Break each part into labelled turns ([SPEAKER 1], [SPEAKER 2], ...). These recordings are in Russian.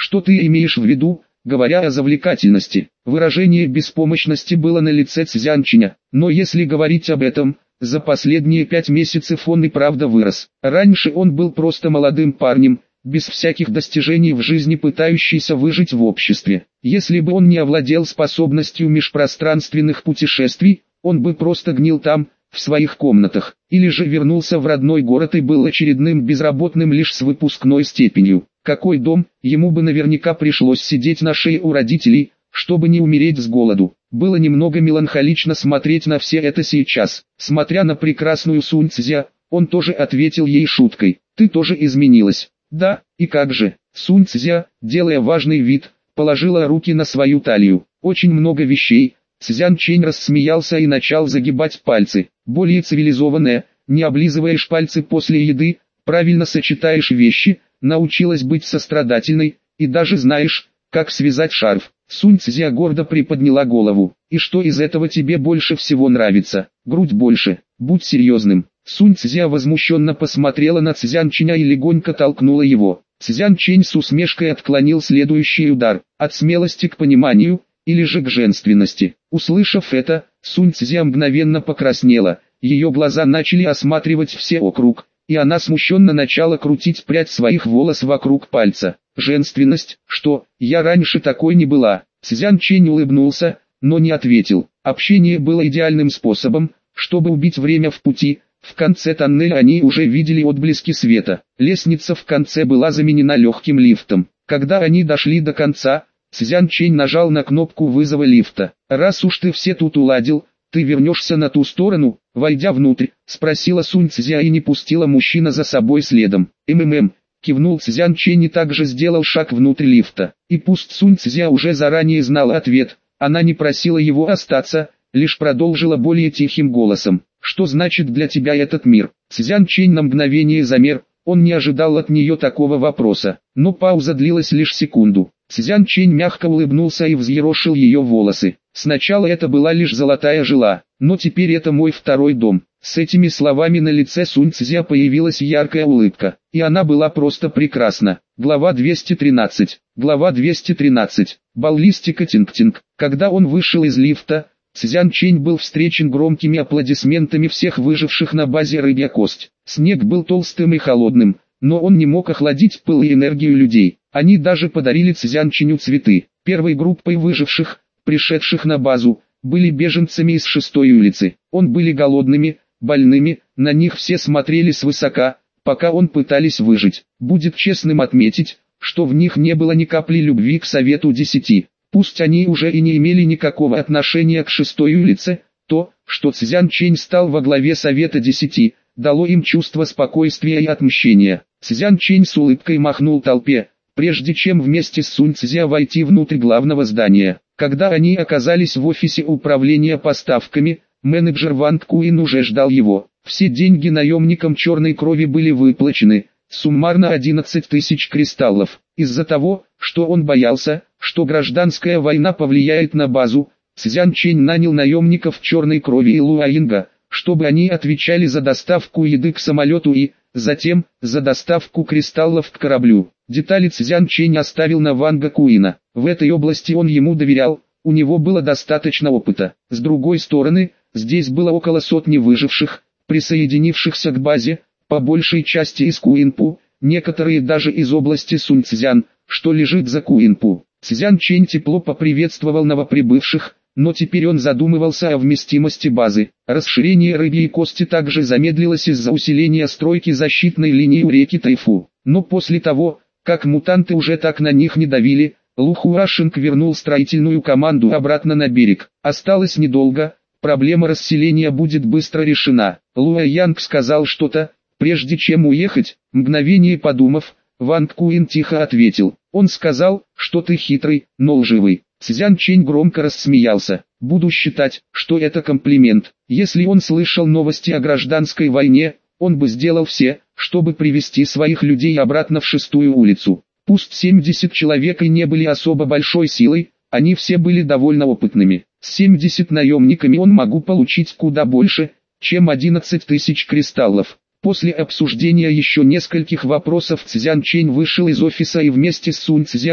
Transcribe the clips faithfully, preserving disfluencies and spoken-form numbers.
[SPEAKER 1] Что ты имеешь в виду, говоря о завлекательности? Выражение беспомощности было на лице Цзянчиня, но если говорить об этом, за последние пять месяцев он и правда вырос. Раньше он был просто молодым парнем, без всяких достижений в жизни пытающийся выжить в обществе. Если бы он не овладел способностью межпространственных путешествий, он бы просто гнил там, в своих комнатах, или же вернулся в родной город и был очередным безработным лишь с выпускной степенью. Какой дом, ему бы наверняка пришлось сидеть на шее у родителей, чтобы не умереть с голоду. Было немного меланхолично смотреть на все это сейчас. Смотря на прекрасную Сунь Цзя, он тоже ответил ей шуткой: «Ты тоже изменилась». «Да, и как же?» Сунь Цзя, делая важный вид, положила руки на свою талию. «Очень много вещей». Цзянчень рассмеялся и начал загибать пальцы. «Более цивилизованная, не облизываешь пальцы после еды, правильно сочетаешь вещи, научилась быть сострадательной, и даже знаешь, как связать шарф». Сунь Цзя гордо приподняла голову. «И что из этого тебе больше всего нравится?» «Грудь больше. Будь серьезным». Сунь Цзя возмущенно посмотрела на Цзянченя и легонько толкнула его. Цзянчень с усмешкой отклонил следующий удар: от смелости к пониманию, или же к женственности. Услышав это, Сунь Цзя мгновенно покраснела, ее глаза начали осматривать все округ, и она смущенно начала крутить прядь своих волос вокруг пальца. «Женственность? Что, я раньше такой не была?» Цзянчень улыбнулся, но не ответил. Общение было идеальным способом, чтобы убить время в пути. В конце тоннеля они уже видели отблески света. Лестница в конце была заменена легким лифтом. Когда они дошли до конца, Цзянчень нажал на кнопку вызова лифта. «Раз уж ты все тут уладил, ты вернешься на ту сторону?» Войдя внутрь, спросила Сунь Цзя и не пустила мужчина за собой следом. «МММ», кивнул Цзянчень и также сделал шаг внутрь лифта. И пусть Сунь Цзя уже заранее знала ответ, она не просила его остаться, лишь продолжила более тихим голосом: «Что значит для тебя этот мир?» Цзянчень на мгновение замер, он не ожидал от нее такого вопроса, но пауза длилась лишь секунду. Цзянчень мягко улыбнулся и взъерошил ее волосы. «Сначала это была лишь золотая жила, но теперь это мой второй дом». С этими словами на лице Сунь Цзя появилась яркая улыбка, и она была просто прекрасна. Глава двести тринадцать. Глава двести тринадцать. Баллистика Тинг-Тинг. Когда он вышел из лифта, Цзянчень был встречен громкими аплодисментами всех выживших на базе «Рыбья кость». Снег был толстым и холодным, но он не мог охладить пыл и энергию людей. Они даже подарили Цзянченю цветы. Первой группой выживших, пришедших на базу, были беженцами из шестой улицы. Он были голодными, больными, на них все смотрели свысока, пока он пытались выжить. Будет честным отметить, что в них не было ни капли любви к Совету Десяти. Пусть они уже и не имели никакого отношения к шестой улице, то, что Цзянчень стал во главе Совета Десяти, дало им чувство спокойствия и отмщения. Цзянчень с улыбкой махнул толпе, прежде чем вместе с Сунь Цзя войти внутрь главного здания. Когда они оказались в офисе управления поставками, менеджер Ванг Куин уже ждал его. Все деньги наемникам черной крови были выплачены, суммарно одиннадцать тысяч кристаллов. Из-за того, что он боялся, что гражданская война повлияет на базу, Цзянчень нанял наемников черной крови и Луаинга, чтобы они отвечали за доставку еды к самолету и, затем, за доставку кристаллов к кораблю. Детали Цзянчень оставил на Ванга Куина. В этой области он ему доверял, у него было достаточно опыта. С другой стороны, здесь было около сотни выживших, присоединившихся к базе, по большей части из Куинпу, некоторые даже из области Суньцзян, что лежит за Куинпу. Цзянчень тепло поприветствовал новоприбывших, но теперь он задумывался о вместимости базы. Расширение Рыбьей кости также замедлилось из-за усиления стройки защитной линии у реки Тайфу. Но после того, как мутанты уже так на них не давили, Лу Хуашинг вернул строительную команду обратно на берег. Осталось недолго, проблема расселения будет быстро решена. Луа Янг сказал что-то, прежде чем уехать. Мгновение подумав, Ванг Куин тихо ответил: «Он сказал, что ты хитрый, но лживый». Цзянчень громко рассмеялся. «Буду считать, что это комплимент. Если он слышал новости о гражданской войне, он бы сделал все, чтобы привести своих людей обратно в шестую улицу. Пусть семьдесят человек и не были особо большой силой, они все были довольно опытными. С семьдесят наемниками он могу получить куда больше, чем одиннадцать тысяч кристаллов». После обсуждения еще нескольких вопросов Цзянчень вышел из офиса и вместе с Сунь Цзя,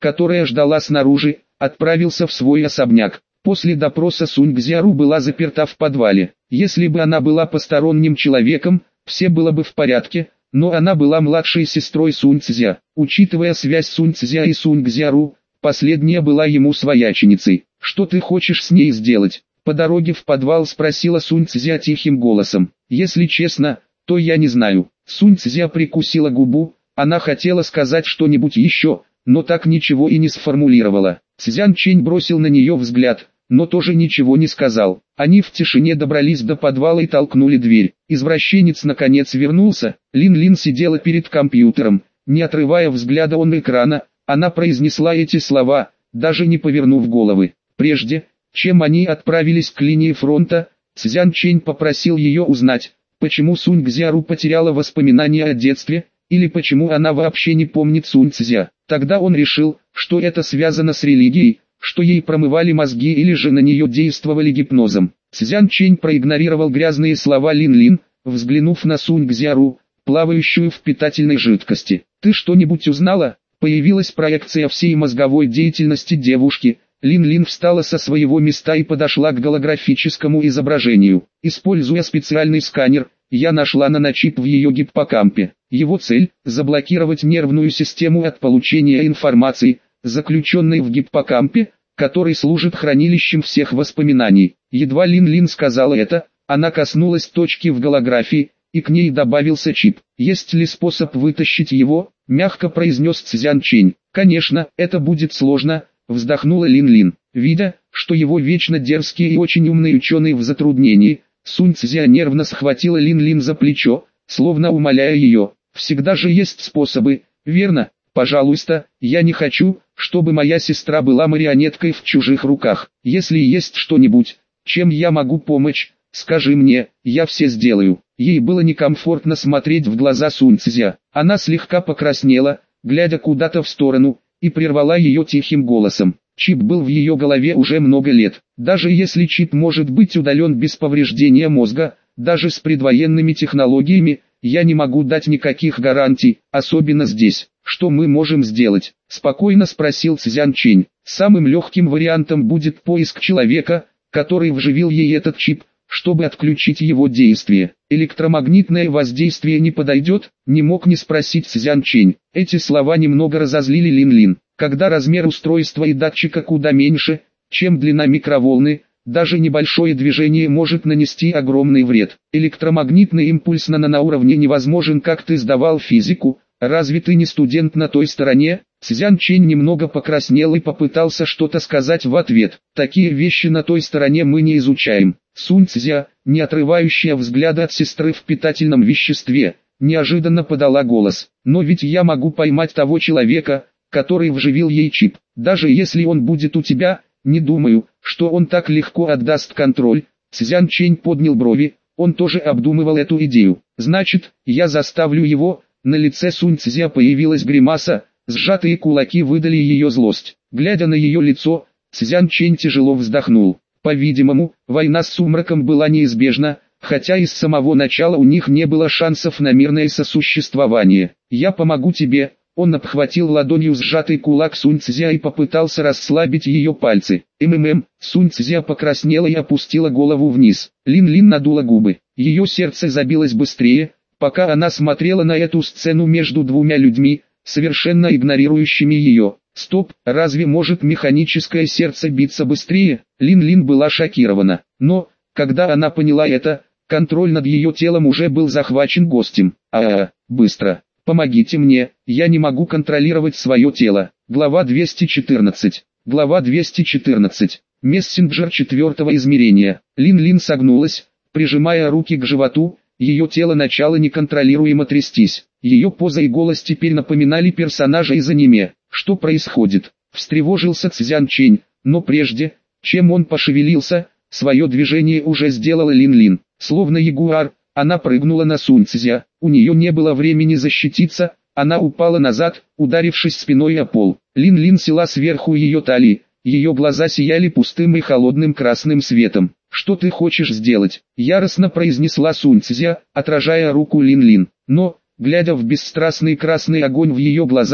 [SPEAKER 1] которая ждала снаружи, отправился в свой особняк. После допроса Сунь-Цзяру была заперта в подвале. Если бы она была посторонним человеком, все было бы в порядке, но она была младшей сестрой Сунь-Цзя. Учитывая связь Сунь-Цзя и Сунь-Цзяру, последняя была ему свояченицей. «Что ты хочешь с ней сделать?» По дороге в подвал спросила Сунь-Цзя тихим голосом. «Если честно, то я не знаю». Сунь-Цзя прикусила губу, она хотела сказать что-нибудь еще, но так ничего и не сформулировала. Цзянчень бросил на нее взгляд, но тоже ничего не сказал. Они в тишине добрались до подвала и толкнули дверь. Извращенец наконец вернулся. Лин-Лин сидела перед компьютером, не отрывая взгляда от экрана. Она произнесла эти слова, даже не повернув головы. Прежде, чем они отправились к линии фронта, Цзянчень попросил ее узнать, почему Сунь-Цзяру потеряла воспоминания о детстве, или почему она вообще не помнит Сунь-Цзя. Тогда он решил, что это связано с религией, что ей промывали мозги или же на нее действовали гипнозом. Цзянчень проигнорировал грязные слова Лин-Лин, взглянув на Сунь-Цзяру, плавающую в питательной жидкости. «Ты что-нибудь узнала?» Появилась проекция всей мозговой деятельности девушки. Лин-Лин встала со своего места и подошла к голографическому изображению. Используя специальный сканер, я нашла наночип в ее гиппокампе. Его цель – заблокировать нервную систему от получения информации, заключенной в гиппокампе, который служит хранилищем всех воспоминаний. Едва Лин-Лин сказала это, она коснулась точки в голографии, и к ней добавился чип. «Есть ли способ вытащить его?» – мягко произнес Цзянчень. «Конечно, это будет сложно», – вздохнула Лин-Лин. Видя, что его вечно дерзкий и очень умный ученый в затруднении, Сунь-Цзя нервно схватила Лин-Лин за плечо, словно умоляя ее. «Всегда же есть способы, верно? Пожалуйста, я не хочу, чтобы моя сестра была марионеткой в чужих руках. Если есть что-нибудь, чем я могу помочь, скажи мне, я все сделаю». Ей было некомфортно смотреть в глаза Сунь-Цзя. Она слегка покраснела, глядя куда-то в сторону, и прервала ее тихим голосом. Чип был в ее голове уже много лет. Даже если чип может быть удален без повреждения мозга, даже с предвоенными технологиями, я не могу дать никаких гарантий, особенно здесь. «Что мы можем сделать?» – спокойно спросил Цзянчень. «Самым легким вариантом будет поиск человека, который вживил ей этот чип, чтобы отключить его действие. Электромагнитное воздействие не подойдет?» – не мог не спросить Цзянчень. Эти слова немного разозлили Лин-Лин. Когда размер устройства и датчика куда меньше, чем длина микроволны, даже небольшое движение может нанести огромный вред. Электромагнитный импульс на наноуровне невозможен, как ты сдавал физику. «Разве ты не студент на той стороне?» Цзянчень немного покраснел и попытался что-то сказать в ответ. «Такие вещи на той стороне мы не изучаем». Сунь-Цзя, не отрывающая взгляда от сестры в питательном веществе, неожиданно подала голос. «Но ведь я могу поймать того человека, который вживил ей чип. Даже если он будет у тебя, не думаю, что он так легко отдаст контроль». Цзянчень поднял брови, он тоже обдумывал эту идею. «Значит, я заставлю его...» На лице Сунь-Цзя появилась гримаса, сжатые кулаки выдали ее злость. Глядя на ее лицо, Цзянчень тяжело вздохнул. По-видимому, война с сумраком была неизбежна, хотя и с самого начала у них не было шансов на мирное сосуществование. «Я помогу тебе», — он обхватил ладонью сжатый кулак Сунь-Цзя и попытался расслабить ее пальцы. «МММ», Сунь-Цзя покраснела и опустила голову вниз. Лин-Лин надула губы, ее сердце забилось быстрее, пока она смотрела на эту сцену между двумя людьми, совершенно игнорирующими ее. Стоп, разве может механическое сердце биться быстрее? Лин-Лин была шокирована. Но, когда она поняла это, контроль над ее телом уже был захвачен гостем. А-а-а, быстро, помогите мне, я не могу контролировать свое тело. Глава двести четырнадцать. Глава двести четырнадцать. Мессенджер четвертого измерения. Лин-Лин согнулась, прижимая руки к животу. Ее тело начало неконтролируемо трястись. Ее поза и голос теперь напоминали персонажа из аниме. «Что происходит?» – встревожился Цзянчень, но прежде, чем он пошевелился, свое движение уже сделала Лин-Лин. Словно ягуар, она прыгнула на Сунь-Цзя. У нее не было времени защититься, она упала назад, ударившись спиной о пол. Лин-Лин села сверху ее талии, ее глаза сияли пустым и холодным красным светом. «Что ты хочешь сделать?» – яростно произнесла Сунь-Цзя, отражая руку Лин-Лин. Но, глядя в бесстрастный красный огонь в ее глазах,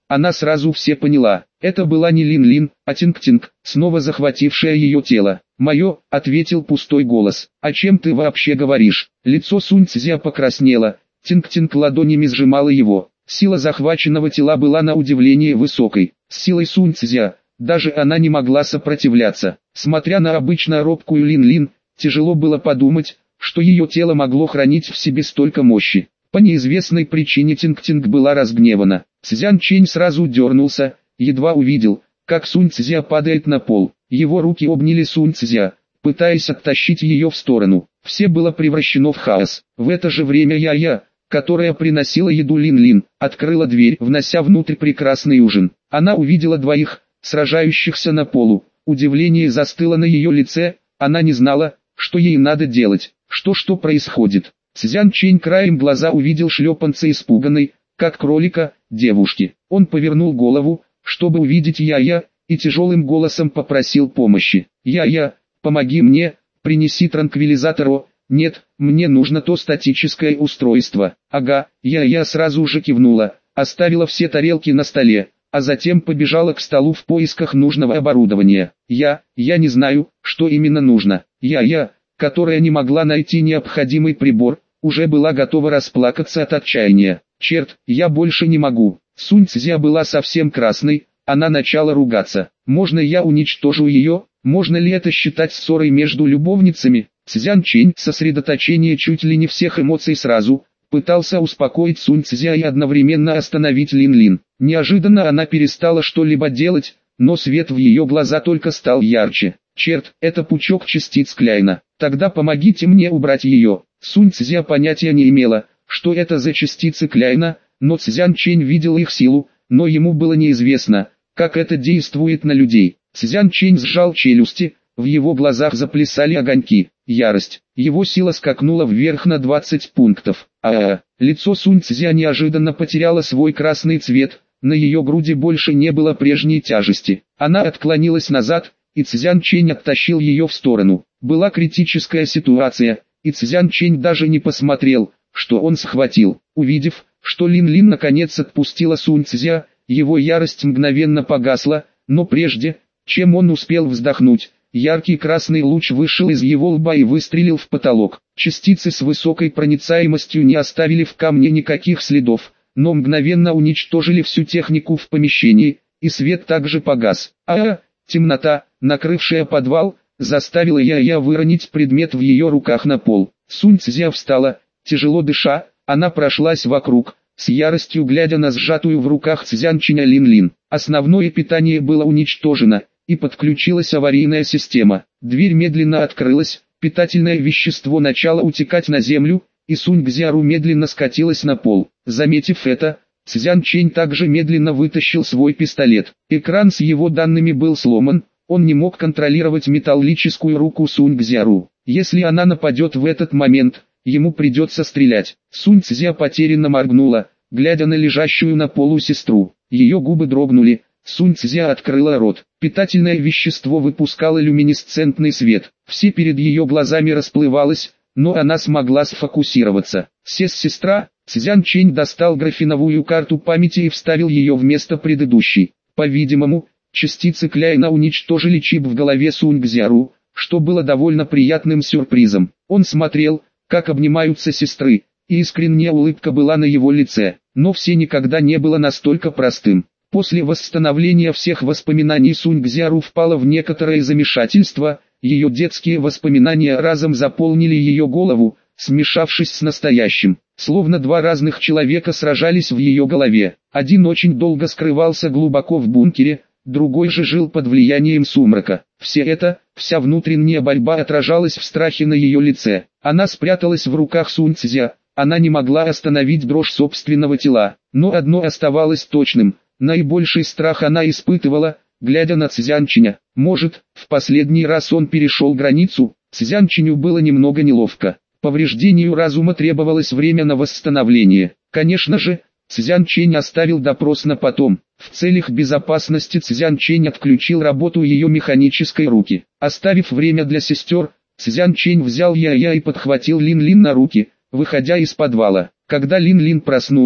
[SPEAKER 1] она сразу все поняла. Это была не Лин-Лин, а Тинг-Тинг, снова захватившая ее тело. «Мое», — ответил пустой голос. «О чем ты вообще говоришь?» Лицо Сунь Цзя покраснело, Тинг-Тинг ладонями сжимала его. Сила захваченного тела была на удивление высокой. С силой Сунь Цзя, даже она не могла сопротивляться. Смотря на обычно робкую Лин-Лин, тяжело было подумать, что ее тело могло хранить в себе столько мощи. По неизвестной причине Тинг-Тинг была разгневана. Цзян Чэнь сразу дернулся, едва увидел, как Сунь Цзя падает на пол. Его руки обняли Сунь Цзя, пытаясь оттащить ее в сторону. Все было превращено в хаос. В это же время Я-Я, которая приносила еду Лин-Лин, открыла дверь, внося внутрь прекрасный ужин. Она увидела двоих, сражающихся на полу. Удивление застыло на ее лице, она не знала, что ей надо делать. Что-что происходит? Цзян Чэнь краем глаза увидел шлепанца испуганной, как кролика, девушки. Он повернул голову, чтобы увидеть Я-Я, и тяжелым голосом попросил помощи. «Я-Я, помоги мне, принеси транквилизатор». «О, нет, мне нужно то статическое устройство». «Ага», Я-Я сразу же кивнула, оставила все тарелки на столе, а затем побежала к столу в поисках нужного оборудования. «Я, я не знаю, что именно нужно». Я-Я, которая не могла найти необходимый прибор, уже была готова расплакаться от отчаяния. «Черт, я больше не могу». Сунь Цзя была совсем красной, она начала ругаться. «Можно я уничтожу ее? Можно ли это считать ссорой между любовницами?» Цзян Чэнь, сосредоточение чуть ли не всех эмоций сразу, пытался успокоить Сунь Цзя и одновременно остановить Лин-Лин. Неожиданно она перестала что-либо делать, но свет в ее глаза только стал ярче. «Черт, это пучок частиц Кляйна. Тогда помогите мне убрать ее». Сунь Цзя понятия не имела, что это за частицы Кляйна, но Цзян Чэнь видел их силу, но ему было неизвестно, как это действует на людей. Цзян Чэнь сжал челюсти, в его глазах заплясали огоньки. Ярость. Его сила скакнула вверх на двадцать пунктов. А-а-а. Лицо Сунь Цзя неожиданно потеряло свой красный цвет, на ее груди больше не было прежней тяжести. Она отклонилась назад, и Цзян Чэнь оттащил ее в сторону. Была критическая ситуация, и Цзян Чэнь даже не посмотрел, что он схватил. Увидев, что Лин-Лин наконец отпустила Сунь Цзя, его ярость мгновенно погасла, но прежде, чем он успел вздохнуть, яркий красный луч вышел из его лба и выстрелил в потолок. Частицы с высокой проницаемостью не оставили в камне никаких следов, но мгновенно уничтожили всю технику в помещении, и свет также погас. А-а, темнота, накрывшая подвал, заставила Я-Я выронить предмет в ее руках на пол. Сунь Цзя встала, тяжело дыша, она прошлась вокруг, с яростью глядя на сжатую в руках Цзян Чэня Лин-Лин. Основное питание было уничтожено, и подключилась аварийная система. Дверь медленно открылась, питательное вещество начало утекать на землю, и Сунь Цзяру медленно скатилась на пол. Заметив это, Цзян Чэнь также медленно вытащил свой пистолет. Экран с его данными был сломан, он не мог контролировать металлическую руку Сунь Цзяру. Если она нападет в этот момент, ему придется стрелять. Сунь Цзя потерянно моргнула, глядя на лежащую на полу сестру. Ее губы дрогнули, Сунь Цзя открыла рот. Питательное вещество выпускало люминесцентный свет. Все перед ее глазами расплывалось, но она смогла сфокусироваться. Сес-сестра, Цзян Чэнь достал графиновую карту памяти и вставил ее вместо предыдущей. По-видимому, частицы Кляйна уничтожили чип в голове Сунь Цзяру, что было довольно приятным сюрпризом. Он смотрел, как обнимаются сестры, и искренняя улыбка была на его лице, но все никогда не было настолько простым. После восстановления всех воспоминаний Сунь Цзяру впала в некоторое замешательство, ее детские воспоминания разом заполнили ее голову, смешавшись с настоящим. Словно два разных человека сражались в ее голове. Один очень долго скрывался глубоко в бункере, другой же жил под влиянием сумрака. Все это, вся внутренняя борьба отражалась в страхе на ее лице. Она спряталась в руках Сунь Цзя, она не могла остановить дрожь собственного тела. Но одно оставалось точным, наибольший страх она испытывала, глядя на Цзян Чэня. Может, в последний раз он перешел границу? Цзян Чэню было немного неловко. Повреждению разума требовалось время на восстановление. Конечно же, Цзян Чэнь оставил допрос на потом. В целях безопасности Цзян Чэнь отключил работу ее механической руки. Оставив время для сестер, Цзян Чэнь взял Я-Я и подхватил Лин-Лин на руки, выходя из подвала. Когда Лин-Лин проснулась,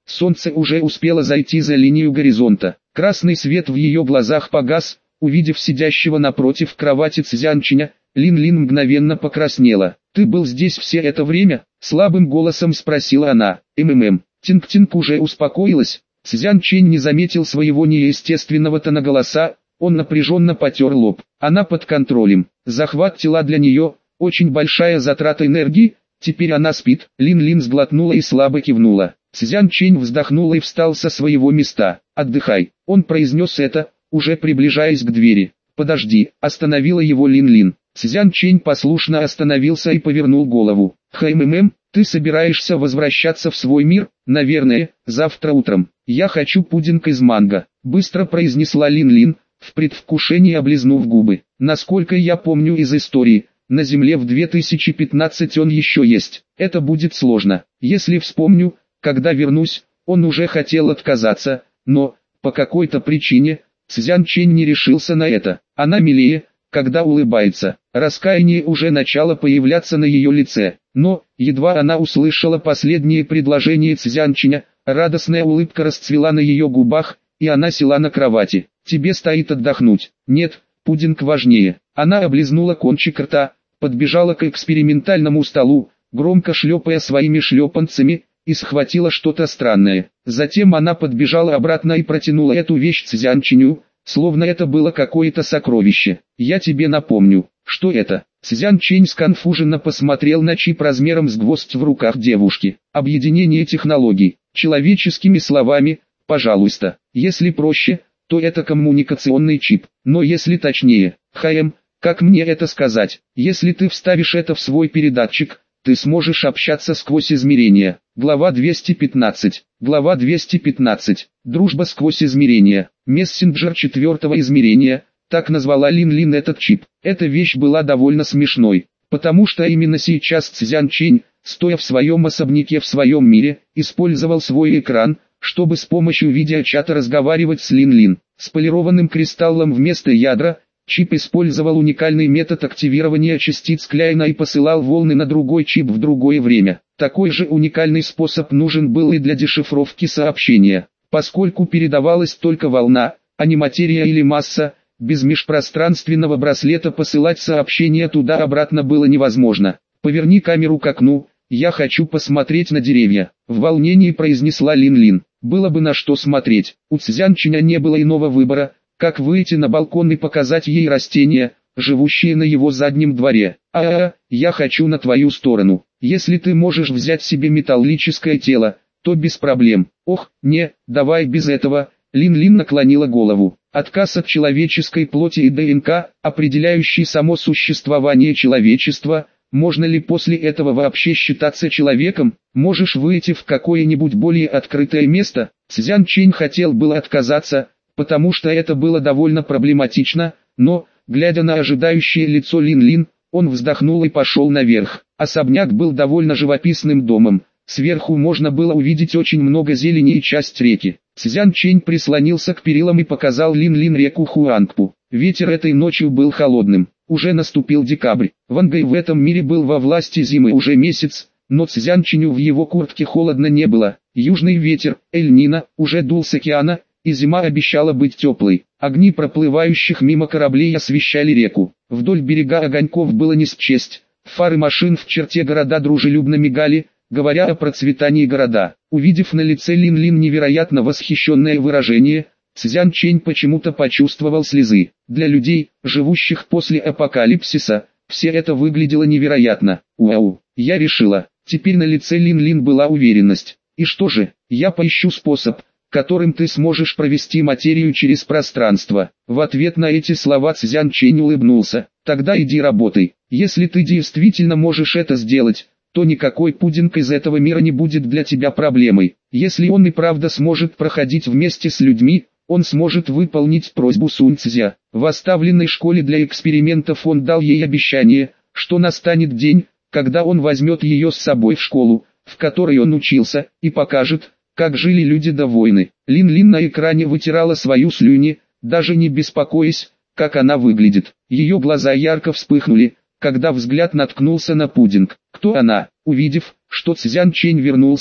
[SPEAKER 1] Солнце уже успело зайти за линию горизонта. Красный свет в ее глазах погас. Увидев сидящего напротив кровати Цзянчиня, Лин-Лин мгновенно покраснела. «Ты был здесь все это время?» — слабым голосом спросила она. «МММ». Тинг-Тинг уже успокоилась. Цзянчень не заметил своего неестественного тона голоса. Он напряженно потер лоб. Она под контролем. Захват тела для нее — очень большая затрата энергии. Теперь она спит. Лин-Лин сглотнула и слабо кивнула. Цзянчень вздохнул и встал со своего места. «Отдыхай». Он произнес это, уже приближаясь к двери. «Подожди», — остановила его Лин-Лин. Цзянчень послушно остановился и повернул голову. «ХММ, ты собираешься возвращаться в свой мир?» «Наверное, завтра утром. Я хочу пудинг из манго», — быстро произнесла Лин-Лин, в предвкушении облизнув губы. «Насколько я помню из истории, на Земле в две тысячи пятнадцатом он еще есть. Это будет сложно. Если вспомню, когда вернусь». Он уже хотел отказаться, но, по какой-то причине, Цзянчень не решился на это. Она милее, когда улыбается. Раскаяние уже начало появляться на ее лице. Но, едва она услышала последнее предложение Цзянченя, радостная улыбка расцвела на ее губах, и она села на кровати. «Тебе стоит отдохнуть». «Нет, пудинг важнее». Она облизнула кончик рта, подбежала к экспериментальному столу, громко шлепая своими шлепанцами, и схватила что-то странное. Затем она подбежала обратно и протянула эту вещь Цзянченю, словно это было какое-то сокровище. «Я тебе напомню, что это». Цзянчень сконфуженно посмотрел на чип размером с гвоздь в руках девушки. «Объединение технологий». Человеческими словами, пожалуйста. Если проще, то это коммуникационный чип. Но если точнее, ХМ, как мне это сказать? Если ты вставишь это в свой передатчик, ты сможешь общаться сквозь измерения. Глава двести пятнадцать. Глава двести пятнадцать. Дружба сквозь измерения. Мессенджер четвертого измерения. Так назвала Лин-Лин этот чип. Эта вещь была довольно смешной, потому что именно сейчас Цзянчень, стоя в своем особняке в своем мире, использовал свой экран, чтобы с помощью видеочата разговаривать с Лин-Лин. С полированным кристаллом вместо ядра, чип использовал уникальный метод активирования частиц Кляйна и посылал волны на другой чип в другое время. Такой же уникальный способ нужен был и для дешифровки сообщения, поскольку передавалась только волна, а не материя или масса. Без межпространственного браслета посылать сообщения туда-обратно было невозможно. «Поверни камеру к окну, я хочу посмотреть на деревья», — в волнении произнесла Лин-Лин. Было бы на что смотреть. У Цзянченя не было иного выбора, как выйти на балкон и показать ей растения, живущие на его заднем дворе. «А-а-а, я хочу на твою сторону. Если ты можешь взять себе металлическое тело, то без проблем». «Ох, не, давай без этого». Лин-Лин наклонила голову. Отказ от человеческой плоти и ДНК, определяющий само существование человечества. Можно ли после этого вообще считаться человеком? Можешь выйти в какое-нибудь более открытое место? Цзянчень хотел было отказаться, потому что это было довольно проблематично, но, глядя на ожидающее лицо Лин-Лин, он вздохнул и пошел наверх. Особняк был довольно живописным домом. Сверху можно было увидеть очень много зелени и часть реки. Цзянчень прислонился к перилам и показал Лин-Лин реку Хуангпу. Ветер этой ночью был холодным. Уже наступил декабрь. Вангай в этом мире был во власти зимы уже месяц, но Цзянченю в его куртке холодно не было. Южный ветер, Эль-Нино, уже дул с океана, и зима обещала быть теплой. Огни проплывающих мимо кораблей освещали реку. Вдоль берега огоньков было не счесть. Фары машин в черте города дружелюбно мигали, говоря о процветании города. Увидев на лице Лин-Лин невероятно восхищенное выражение, Цзянчень почему-то почувствовал слезы. Для людей, живущих после апокалипсиса, все это выглядело невероятно. Уау, я решила. Теперь на лице Лин-Лин была уверенность. И что же, я поищу способ, которым ты сможешь провести материю через пространство. В ответ на эти слова Цзянчень улыбнулся. Тогда иди работай. Если ты действительно можешь это сделать, то никакой пудинг из этого мира не будет для тебя проблемой. Если он и правда сможет проходить вместе с людьми, он сможет выполнить просьбу Сунь Цзя. В оставленной школе для экспериментов он дал ей обещание, что настанет день, когда он возьмет ее с собой в школу, в которой он учился, и покажет, как жили люди до войны. Лин-Лин на экране вытирала свою слюни, даже не беспокоясь, как она выглядит. Ее глаза ярко вспыхнули, когда взгляд наткнулся на пудинг. Кто она? Увидев, что Цзянчень вернулся,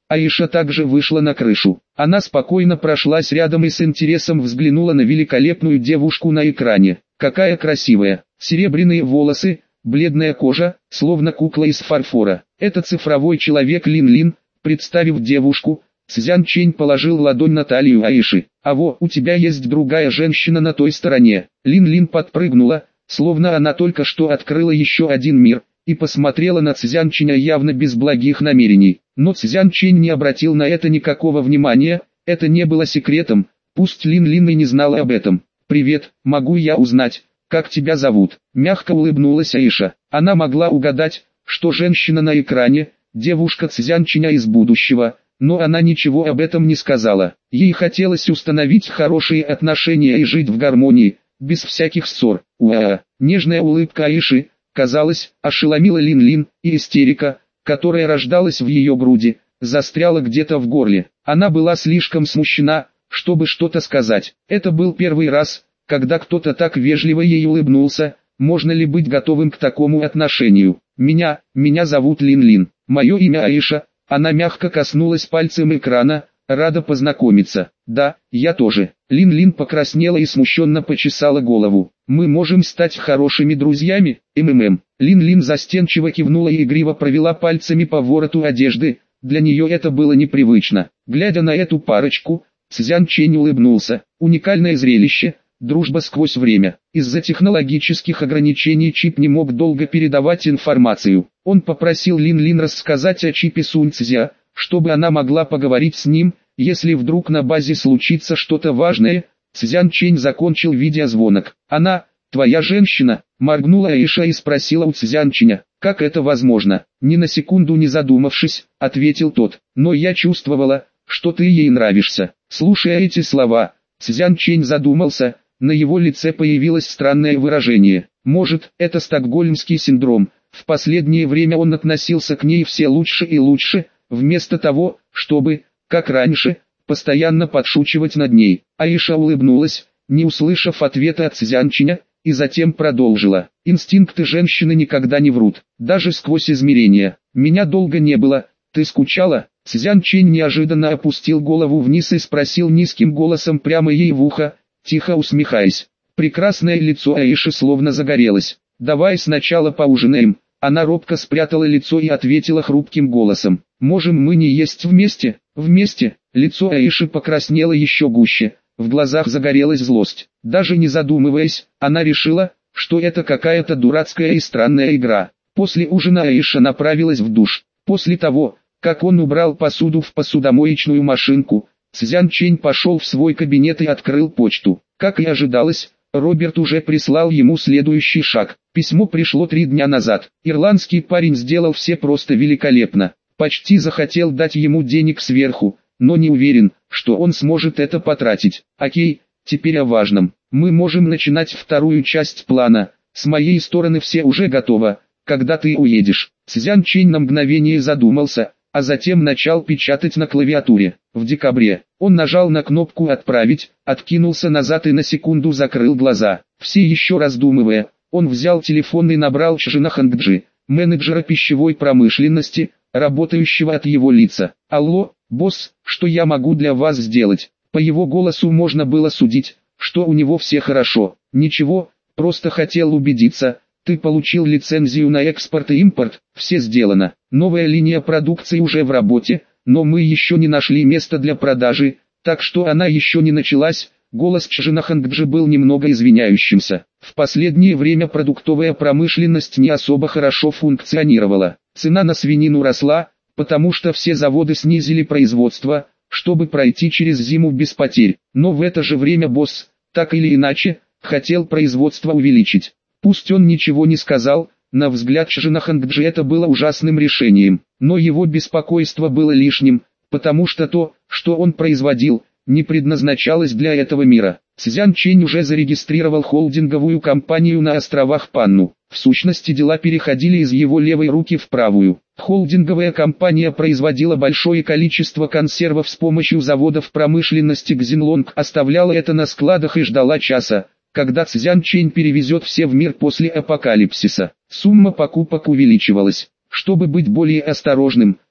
[SPEAKER 1] Аиша также вышла на крышу. Она спокойно прошлась рядом и с интересом взглянула на великолепную девушку на экране. Какая красивая, серебряные волосы, бледная кожа, словно кукла из фарфора. Это цифровой человек Лин-Лин. Представив девушку, Цзян Чэнь положил ладонь на талию Аиши. «А во, у тебя есть другая женщина на той стороне». Лин-Лин подпрыгнула, словно она только что открыла еще один мир, и посмотрела на Цзян Чэня явно без благих намерений. Но Цзян Чэнь не обратил на это никакого внимания, это не было секретом, пусть Лин-Лин и не знала об этом. «Привет, могу я узнать, как тебя зовут?» Мягко улыбнулась Аиша. Она могла угадать, что женщина на экране – девушка Цзян Чэня из будущего, но она ничего об этом не сказала. Ей хотелось установить хорошие отношения и жить в гармонии, без всяких ссор. Уа! Нежная улыбка Аиши, казалось, ошеломила Лин-Лин, и истерика, которая рождалась в ее груди, застряла где-то в горле. Она была слишком смущена, чтобы что-то сказать. Это был первый раз, когда кто-то так вежливо ей улыбнулся. Можно ли быть готовым к такому отношению? Меня, меня зовут Лин-Лин. Мое имя Аиша. Она мягко коснулась пальцем экрана. Рада познакомиться. Да, я тоже. Лин-Лин покраснела и смущенно почесала голову. Мы можем стать хорошими друзьями, МММ. Лин-Лин застенчиво кивнула и игриво провела пальцами по вороту одежды. Для нее это было непривычно. Глядя на эту парочку, Цзян Чэнь улыбнулся. Уникальное зрелище. Дружба сквозь время. Из-за технологических ограничений чип не мог долго передавать информацию. Он попросил Лин-Лин рассказать о чипе Сунь Цзя, чтобы она могла поговорить с ним, если вдруг на базе случится что-то важное. Цзян Чэнь закончил видеозвонок. «Она, твоя женщина?» – моргнула Аиша и спросила у Цзян Чэня. «Как это возможно?» Ни на секунду не задумавшись, ответил тот. «Но я чувствовала, что ты ей нравишься». Слушая эти слова, Цзян Чэнь задумался. На его лице появилось странное выражение. Может, это стокгольмский синдром. В последнее время он относился к ней все лучше и лучше, вместо того, чтобы, как раньше, постоянно подшучивать над ней. Аиша улыбнулась, не услышав ответа от Цзян Чэня, и затем продолжила. Инстинкты женщины никогда не врут, даже сквозь измерения. Меня долго не было, ты скучала? Цзян Чэнь неожиданно опустил голову вниз и спросил низким голосом прямо ей в ухо, тихо усмехаясь. Прекрасное лицо Аиши словно загорелось. «Давай сначала поужинаем». Она робко спрятала лицо и ответила хрупким голосом. «Можем мы не есть вместе?» «Вместе?» Лицо Аиши покраснело еще гуще. В глазах загорелась злость. Даже не задумываясь, она решила, что это какая-то дурацкая и странная игра. После ужина Аиша направилась в душ. После того, как он убрал посуду в посудомоечную машинку, Цзян Чэнь пошел в свой кабинет и открыл почту. Как и ожидалось, Роберт уже прислал ему следующий шаг. Письмо пришло три дня назад. Ирландский парень сделал все просто великолепно. Почти захотел дать ему денег сверху, но не уверен, что он сможет это потратить. Окей, теперь о важном. Мы можем начинать вторую часть плана. С моей стороны все уже готово. Когда ты уедешь? Цзян Чэнь на мгновение задумался, а затем начал печатать на клавиатуре. В декабре он нажал на кнопку «Отправить», откинулся назад и на секунду закрыл глаза. Все еще раздумывая, он взял телефон и набрал Чжина Хангджи, менеджера пищевой промышленности, работающего от его лица. «Алло, босс, что я могу для вас сделать?» По его голосу можно было судить, что у него все хорошо. «Ничего, просто хотел убедиться». Ты получил лицензию на экспорт и импорт, все сделано. Новая линия продукции уже в работе, но мы еще не нашли места для продажи, так что она еще не началась. Голос Чжина Хангджи был немного извиняющимся. В последнее время продуктовая промышленность не особо хорошо функционировала. Цена на свинину росла, потому что все заводы снизили производство, чтобы пройти через зиму без потерь. Но в это же время босс, так или иначе, хотел производство увеличить. Пусть он ничего не сказал, на взгляд Чжина Хангджи это было ужасным решением, но его беспокойство было лишним, потому что то, что он производил, не предназначалось для этого мира. Цзян Чэнь уже зарегистрировал холдинговую компанию на островах Панну. В сущности дела переходили из его левой руки в правую. Холдинговая компания производила большое количество консервов с помощью заводов промышленности Кзинлонг, оставляла это на складах и ждала часа, когда Цзян Чэнь перевезет все в мир после апокалипсиса. Сумма покупок увеличивалась. Чтобы быть более осторожным,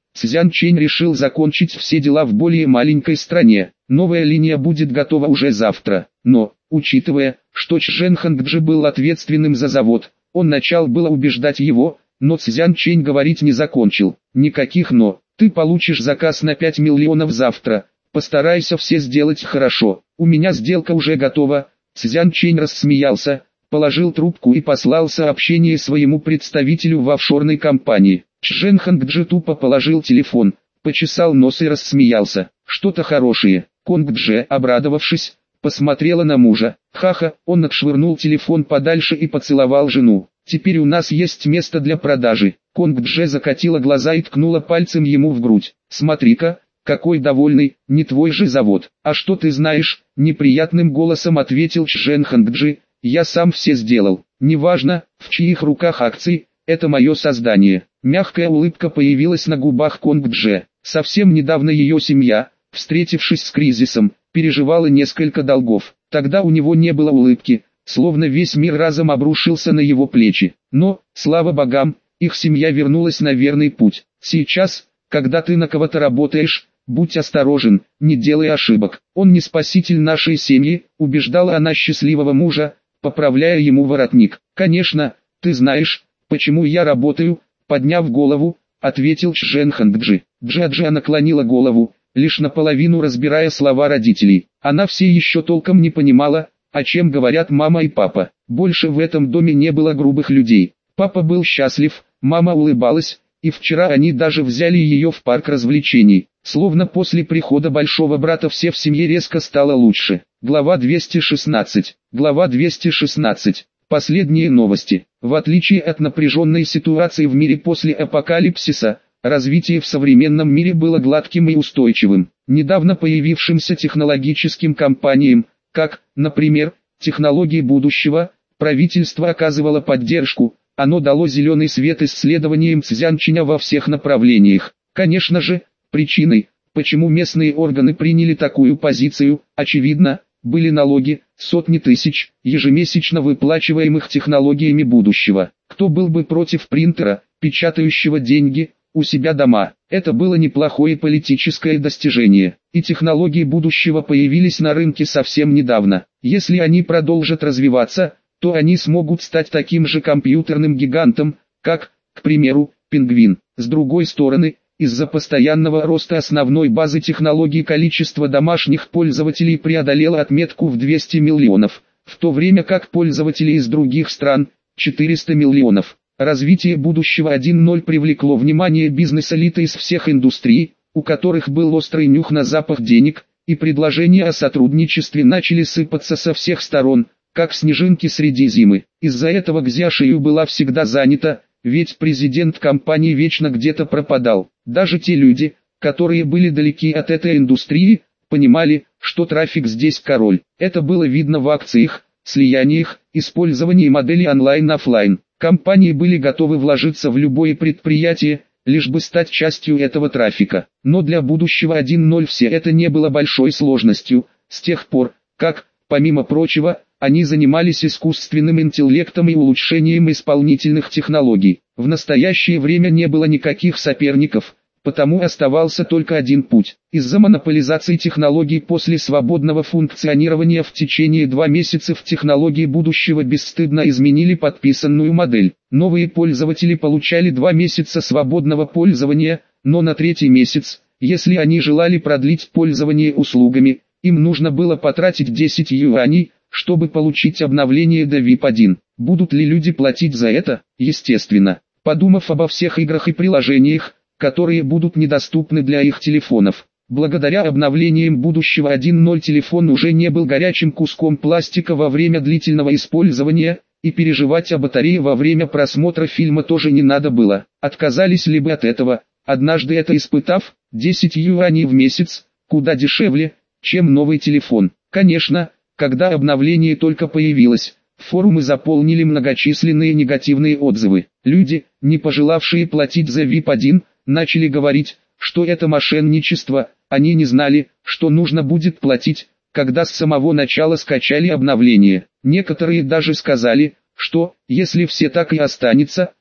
[SPEAKER 1] Цзян Чэнь решил закончить все дела в более маленькой стране. Новая линия будет готова уже завтра. Но, учитывая, что Чжэн Хэнгджи был ответственным за завод, он начал было убеждать его, но Цзян Чэнь говорить не закончил. Никаких «но». Ты получишь заказ на пять миллионов завтра. Постарайся все сделать хорошо. У меня сделка уже готова. Цзян Чэнь рассмеялся, положил трубку и послал сообщение своему представителю в офшорной компании. Чжэн Хэнгджи тупо положил телефон, почесал нос и рассмеялся. Что-то хорошее. Конгдже, обрадовавшись, посмотрела на мужа. Ха-ха, он отшвырнул телефон подальше и поцеловал жену. Теперь у нас есть место для продажи. Конгдже закатила глаза и ткнула пальцем ему в грудь. Смотри-ка, какой довольный, не твой же завод. А что ты знаешь? Неприятным голосом ответил Чжэн Хэнгджи. Я сам все сделал. Неважно, в чьих руках акции, это мое создание. Мягкая улыбка появилась на губах Конгдже. Совсем недавно ее семья, встретившись с кризисом, переживала несколько долгов. Тогда у него не было улыбки, словно весь мир разом обрушился на его плечи. Но, слава богам, их семья вернулась на верный путь. Сейчас, когда ты на кого-то работаешь, будь осторожен, не делай ошибок. Он не спаситель нашей семьи, убеждала она счастливого мужа, поправляя ему воротник. Конечно, ты знаешь, почему я работаю, подняв голову, ответил Чжэн Хэнгджи. Джа-Джа наклонила голову, лишь наполовину разбирая слова родителей. Она все еще толком не понимала, о чем говорят мама и папа. Больше в этом доме не было грубых людей. Папа был счастлив, мама улыбалась, и вчера они даже взяли ее в парк развлечений. Словно после прихода большого брата все в семье резко стало лучше. Глава двести шестнадцать. Глава двести шестнадцать. Последние новости. В отличие от напряженной ситуации в мире после апокалипсиса, развитие в современном мире было гладким и устойчивым. Недавно появившимся технологическим компаниям, как, например, технологии будущего, правительство оказывало поддержку, оно дало зеленый свет исследованиям Цзян Чэня во всех направлениях. Конечно же, причиной, почему местные органы приняли такую позицию, очевидно, были налоги, сотни тысяч, ежемесячно выплачиваемых технологиями будущего. Кто был бы против принтера, печатающего деньги, у себя дома? Это было неплохое политическое достижение. И технологии будущего появились на рынке совсем недавно. Если они продолжат развиваться, то они смогут стать таким же компьютерным гигантом, как, к примеру, Пингвин. С другой стороны, из-за постоянного роста основной базы технологий количество домашних пользователей преодолело отметку в двести миллионов, в то время как пользователи из других стран – четыреста миллионов. Развитие будущего один ноль привлекло внимание бизнес-элиты из всех индустрий, у которых был острый нюх на запах денег, и предложения о сотрудничестве начали сыпаться со всех сторон, как снежинки среди зимы. Из-за этого Гзяшию была всегда занята, ведь президент компании вечно где-то пропадал. Даже те люди, которые были далеки от этой индустрии, понимали, что трафик здесь король. Это было видно в акциях, слияниях, использовании моделей онлайн-офлайн. Компании были готовы вложиться в любое предприятие, лишь бы стать частью этого трафика. Но для будущего один ноль все это не было большой сложностью, с тех пор, как, помимо прочего, они занимались искусственным интеллектом и улучшением исполнительных технологий. В настоящее время не было никаких соперников, потому оставался только один путь. Из-за монополизации технологий после свободного функционирования в течение двух месяцев технологии будущего бесстыдно изменили подписанную модель. Новые пользователи получали два месяца свободного пользования, но на третий месяц, если они желали продлить пользование услугами, им нужно было потратить десять юаней, чтобы получить обновление до ви ай пи один. Будут ли люди платить за это? Естественно. Подумав обо всех играх и приложениях, которые будут недоступны для их телефонов. Благодаря обновлениям будущего один ноль телефон уже не был горячим куском пластика во время длительного использования, и переживать о батарее во время просмотра фильма тоже не надо было. Отказались ли бы от этого, однажды это испытав, десять юаней в месяц, куда дешевле, чем новый телефон. Конечно, когда обновление только появилось, форумы заполнили многочисленные негативные отзывы. Люди, не пожелавшие платить за ви ай пи один, начали говорить, что это мошенничество, они не знали, что нужно будет платить, когда с самого начала скачали обновление. Некоторые даже сказали, что, если все так и останется,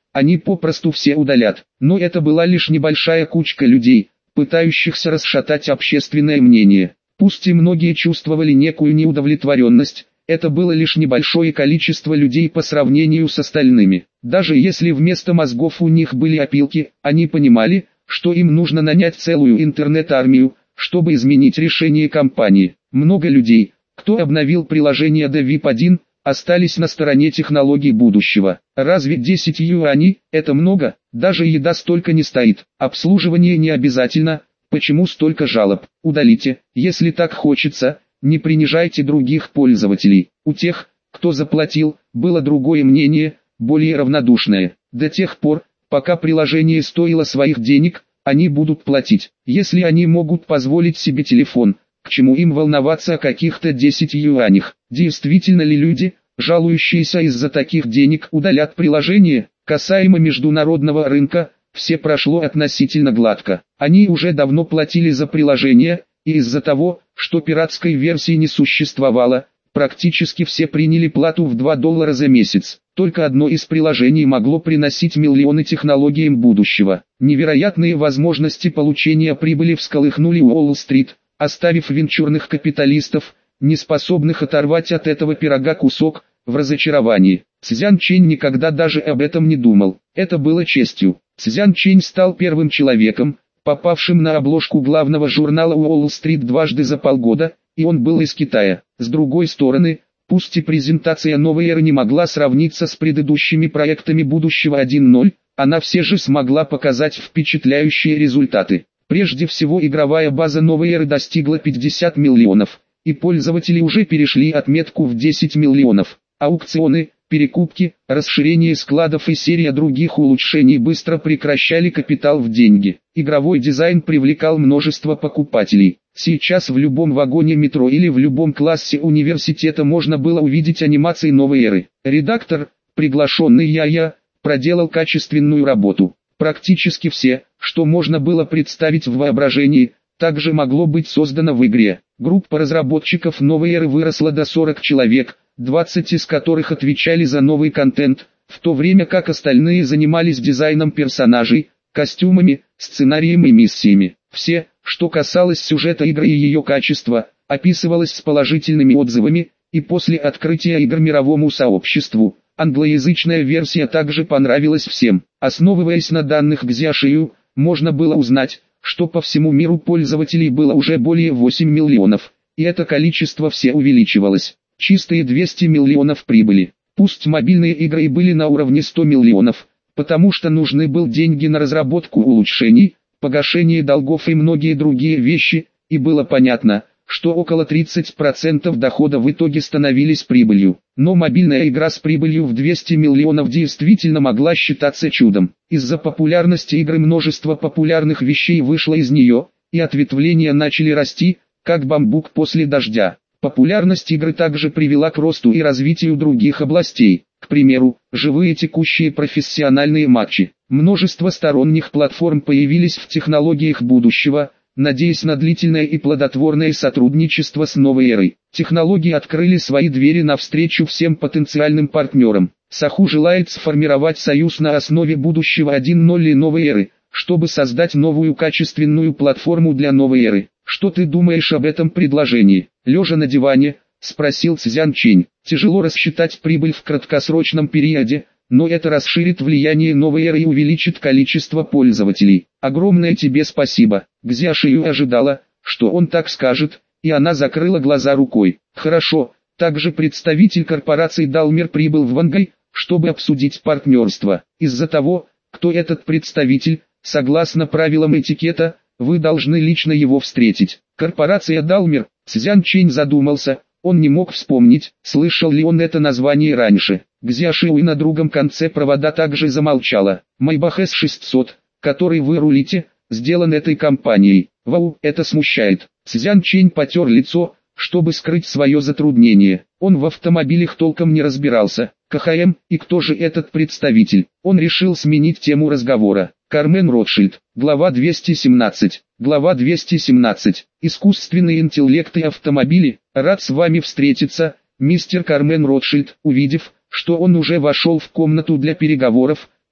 [SPEAKER 1] они попросту все удалят. Но это была лишь небольшая кучка людей, пытающихся расшатать общественное мнение. Пусть и многие чувствовали некую неудовлетворенность, это было лишь небольшое количество людей по сравнению с остальными. Даже если вместо мозгов у них были опилки, они понимали, что им нужно нанять целую интернет-армию, чтобы изменить решение компании. Много людей, кто обновил приложение ди ви ай пи один, остались на стороне технологий будущего. Разве десять юаней – это много? Даже еда столько не стоит. Обслуживание не обязательно. Почему столько жалоб? Удалите, если так хочется, не принижайте других пользователей. У тех, кто заплатил, было другое мнение, более равнодушное. До тех пор, пока приложение стоило своих денег, они будут платить. Если они могут позволить себе телефон, к чему им волноваться о каких-то десяти юанях? Действительно ли люди, жалующиеся из-за таких денег, удалят приложение? Касаемо международного рынка, все прошло относительно гладко. Они уже давно платили за приложение, и из-за того, что пиратской версии не существовало, практически все приняли плату в два доллара за месяц. Только одно из приложений могло приносить миллионы технологиям будущего. Невероятные возможности получения прибыли всколыхнули Уолл-стрит, оставив венчурных капиталистов, не способных оторвать от этого пирога кусок, в разочаровании. Цзян Чэнь никогда даже об этом не думал. Это было честью. Цзян Чэнь стал первым человеком, попавшим на обложку главного журнала Уолл-стрит дважды за полгода, и он был из Китая. С другой стороны, пусть и презентация новой эры не могла сравниться с предыдущими проектами будущего один ноль, она все же смогла показать впечатляющие результаты. Прежде всего, игровая база новой эры достигла пятидесяти миллионов, и пользователи уже перешли отметку в десять миллионов. Аукционы, перекупки, расширение складов и серия других улучшений быстро прекращали капитал в деньги. Игровой дизайн привлекал множество покупателей. Сейчас в любом вагоне метро или в любом классе университета можно было увидеть анимации новой эры. Редактор, приглашенный Я-Я, проделал качественную работу. Практически все, что можно было представить в воображении, также могло быть создано в игре. Группа разработчиков новой эры выросла до сорока человек, двадцать из которых отвечали за новый контент, в то время как остальные занимались дизайном персонажей, костюмами, сценарием и миссиями. Все, что касалось сюжета игры и ее качества, описывалось с положительными отзывами, и после открытия игр мировому сообществу, англоязычная версия также понравилась всем. Основываясь на данных Xiaoxiu, можно было узнать, что по всему миру пользователей было уже более восьми миллионов, и это количество все увеличивалось. Чистые двести миллионов прибыли. Пусть мобильные игры и были на уровне ста миллионов, потому что нужны были деньги на разработку улучшений, погашение долгов и многие другие вещи, и было понятно, что около тридцати процентов дохода в итоге становились прибылью. Но мобильная игра с прибылью в двести миллионов действительно могла считаться чудом. Из-за популярности игры множество популярных вещей вышло из нее, и ответвления начали расти, как бамбук после дождя. Популярность игры также привела к росту и развитию других областей. К примеру, живые текущие профессиональные матчи. Множество сторонних платформ появились в технологиях будущего, надеясь на длительное и плодотворное сотрудничество с новой эрой. Технологии открыли свои двери навстречу всем потенциальным партнерам. Саху желает сформировать союз на основе будущего один ноль и новой эры, чтобы создать новую качественную платформу для новой эры. Что ты думаешь об этом предложении? Лежа на диване, спросил Цзян Чэнь. Тяжело рассчитать прибыль в краткосрочном периоде, но это расширит влияние новой эры и увеличит количество пользователей. Огромное тебе спасибо. Xiaoxiu ожидала, что он так скажет, и она закрыла глаза рукой. Хорошо. Также представитель корпорации Далмер прибыл в Вангай, чтобы обсудить партнерство. Из-за того, кто этот представитель, согласно правилам этикета, вы должны лично его встретить. Корпорация Далмер. Цзян Чэнь задумался, он не мог вспомнить, слышал ли он это название раньше. Xiaoxiu на другом конце провода также замолчала. Maybach эс шестьсот, который вы рулите, сделан этой компанией. Вау, это смущает. Цзян Чэнь потер лицо, чтобы скрыть свое затруднение. Он в автомобилях толком не разбирался. КХМ, и кто же этот представитель? Он решил сменить тему разговора. Кармен Ротшильд. Глава двести семнадцать. Глава двести семнадцать. Искусственный интеллект и автомобили. Рад с вами встретиться, мистер Кармен Ротшильд. Увидев, что он уже вошел в комнату для переговоров,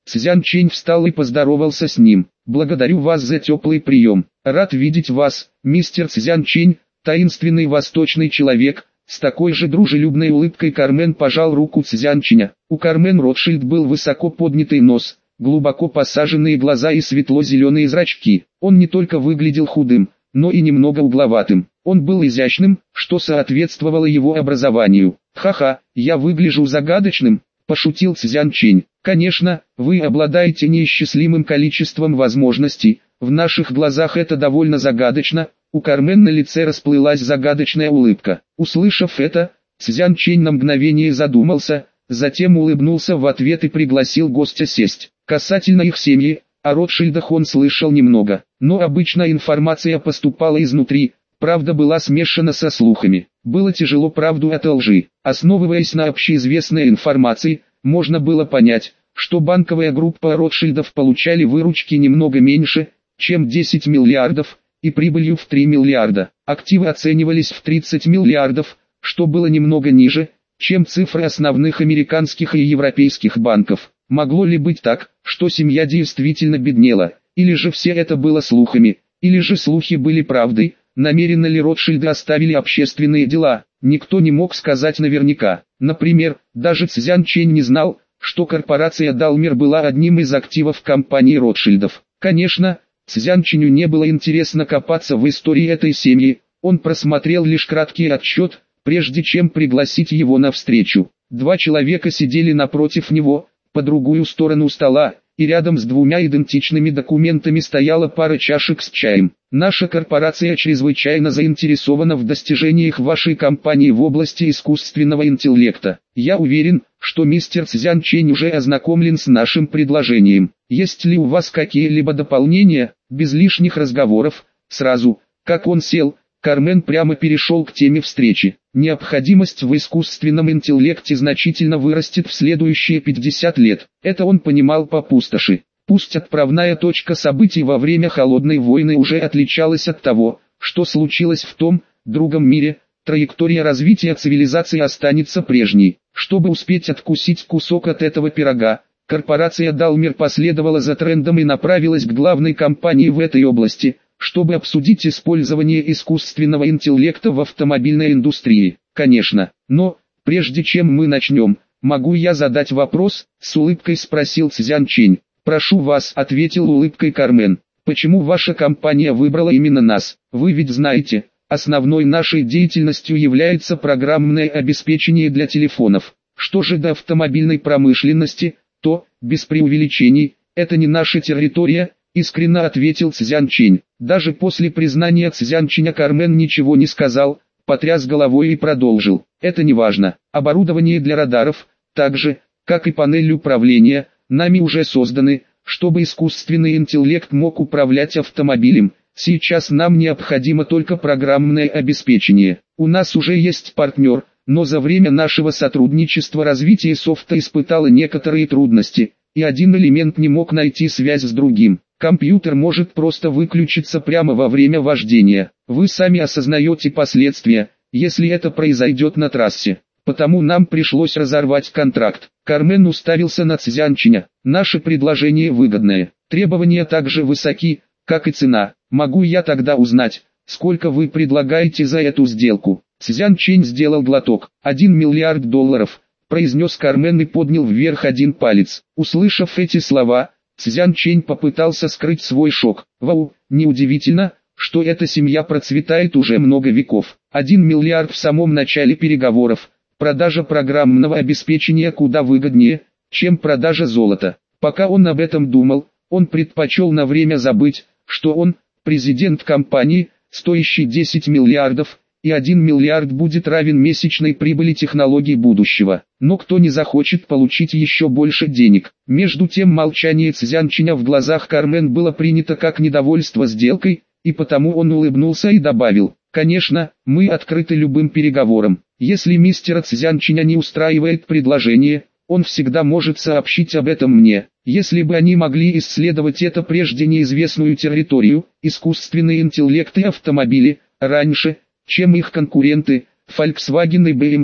[SPEAKER 1] Цзян Чэнь встал и поздоровался с ним. «Благодарю вас за теплый прием. Рад видеть вас, мистер Цзян Чэнь, таинственный восточный человек». С такой же дружелюбной улыбкой Кармен пожал руку Цзян Чэня. У Кармен Ротшильд был высоко поднятый нос, глубоко посаженные глаза и светло-зеленые зрачки. Он не только выглядел худым, но и немного угловатым. Он был изящным, что соответствовало его образованию. «Ха-ха, я выгляжу загадочным», – пошутил Цзян Чэнь. «Конечно, вы обладаете неисчислимым количеством возможностей, в наших глазах это довольно загадочно». У Кармен на лице расплылась загадочная улыбка. Услышав это, Цзян Чэнь на мгновение задумался, затем улыбнулся в ответ и пригласил гостя сесть. Касательно их семьи, о Ротшильдах он слышал немного, но обычно информация поступала изнутри, правда была смешана со слухами. Было тяжело правду от лжи. Основываясь на общеизвестной информации, можно было понять, что банковая группа Ротшильдов получали выручки немного меньше, чем десять миллиардов, и прибылью в три миллиарда. Активы оценивались в тридцать миллиардов, что было немного ниже, чем цифры основных американских и европейских банков. Могло ли быть так, что семья действительно беднела, или же все это было слухами, или же слухи были правдой? Намеренно ли Ротшильды оставили общественные дела, никто не мог сказать наверняка. Например, даже Цзян Чэнь не знал, что корпорация Далмер была одним из активов компании Ротшильдов. Конечно, Цзян Чэню не было интересно копаться в истории этой семьи, он просмотрел лишь краткий отчет, прежде чем пригласить его на встречу. Два человека сидели напротив него, по другую сторону стола, и рядом с двумя идентичными документами стояла пара чашек с чаем. «Наша корпорация чрезвычайно заинтересована в достижениях вашей компании в области искусственного интеллекта. Я уверен, что мистер Цзян Чэнь уже ознакомлен с нашим предложением. Есть ли у вас какие-либо дополнения?» Без лишних разговоров, сразу, как он сел, Кармен прямо перешел к теме встречи. Необходимость в искусственном интеллекте значительно вырастет в следующие пятьдесят лет. Это он понимал по пустоши. Пусть отправная точка событий во время Холодной войны уже отличалась от того, что случилось в том, другом мире, траектория развития цивилизации останется прежней. Чтобы успеть откусить кусок от этого пирога, корпорация Далмер последовала за трендом и направилась к главной компании в этой области, чтобы обсудить использование искусственного интеллекта в автомобильной индустрии. Конечно, но, прежде чем мы начнем, могу я задать вопрос? С улыбкой спросил Цзян Чэнь. «Прошу вас», — ответил улыбкой Кармен. «Почему ваша компания выбрала именно нас? Вы ведь знаете, основной нашей деятельностью является программное обеспечение для телефонов. Что же до автомобильной промышленности, то, без преувеличений, это не наша территория», — искренне ответил Цзян Чэнь. Даже после признания Цзян Чэня Кармен ничего не сказал, потряс головой и продолжил. «Это не важно. Оборудование для радаров, так же, как и панель управления, нами уже созданы, чтобы искусственный интеллект мог управлять автомобилем. Сейчас нам необходимо только программное обеспечение. У нас уже есть партнер, но за время нашего сотрудничества развитие софта испытало некоторые трудности, и один элемент не мог найти связь с другим. Компьютер может просто выключиться прямо во время вождения. Вы сами осознаете последствия, если это произойдет на трассе. Потому нам пришлось разорвать контракт». Кармен уставился на Цзян Чэня. «Наше предложение выгодное. Требования также высоки, как и цена. Могу я тогда узнать, сколько вы предлагаете за эту сделку?» Цзян Чэнь сделал глоток. «Один миллиард долларов», произнес Кармен и поднял вверх один палец. Услышав эти слова, Цзян Чэнь попытался скрыть свой шок. «Вау, неудивительно, что эта семья процветает уже много веков. Один миллиард в самом начале переговоров. Продажа программного обеспечения куда выгоднее, чем продажа золота». Пока он об этом думал, он предпочел на время забыть, что он, президент компании, стоящий десять миллиардов, и один миллиард будет равен месячной прибыли технологий будущего. Но кто не захочет получить еще больше денег? Между тем молчание Цзян Чэня в глазах Кармен было принято как недовольство сделкой, и потому он улыбнулся и добавил: «Конечно, мы открыты любым переговорам. Если мистера Цзян Чэня не устраивает предложение, он всегда может сообщить об этом мне. Если бы они могли исследовать это прежде неизвестную территорию, искусственный интеллект и автомобили, раньше, чем их конкуренты, Volkswagen и бэ эм вэ,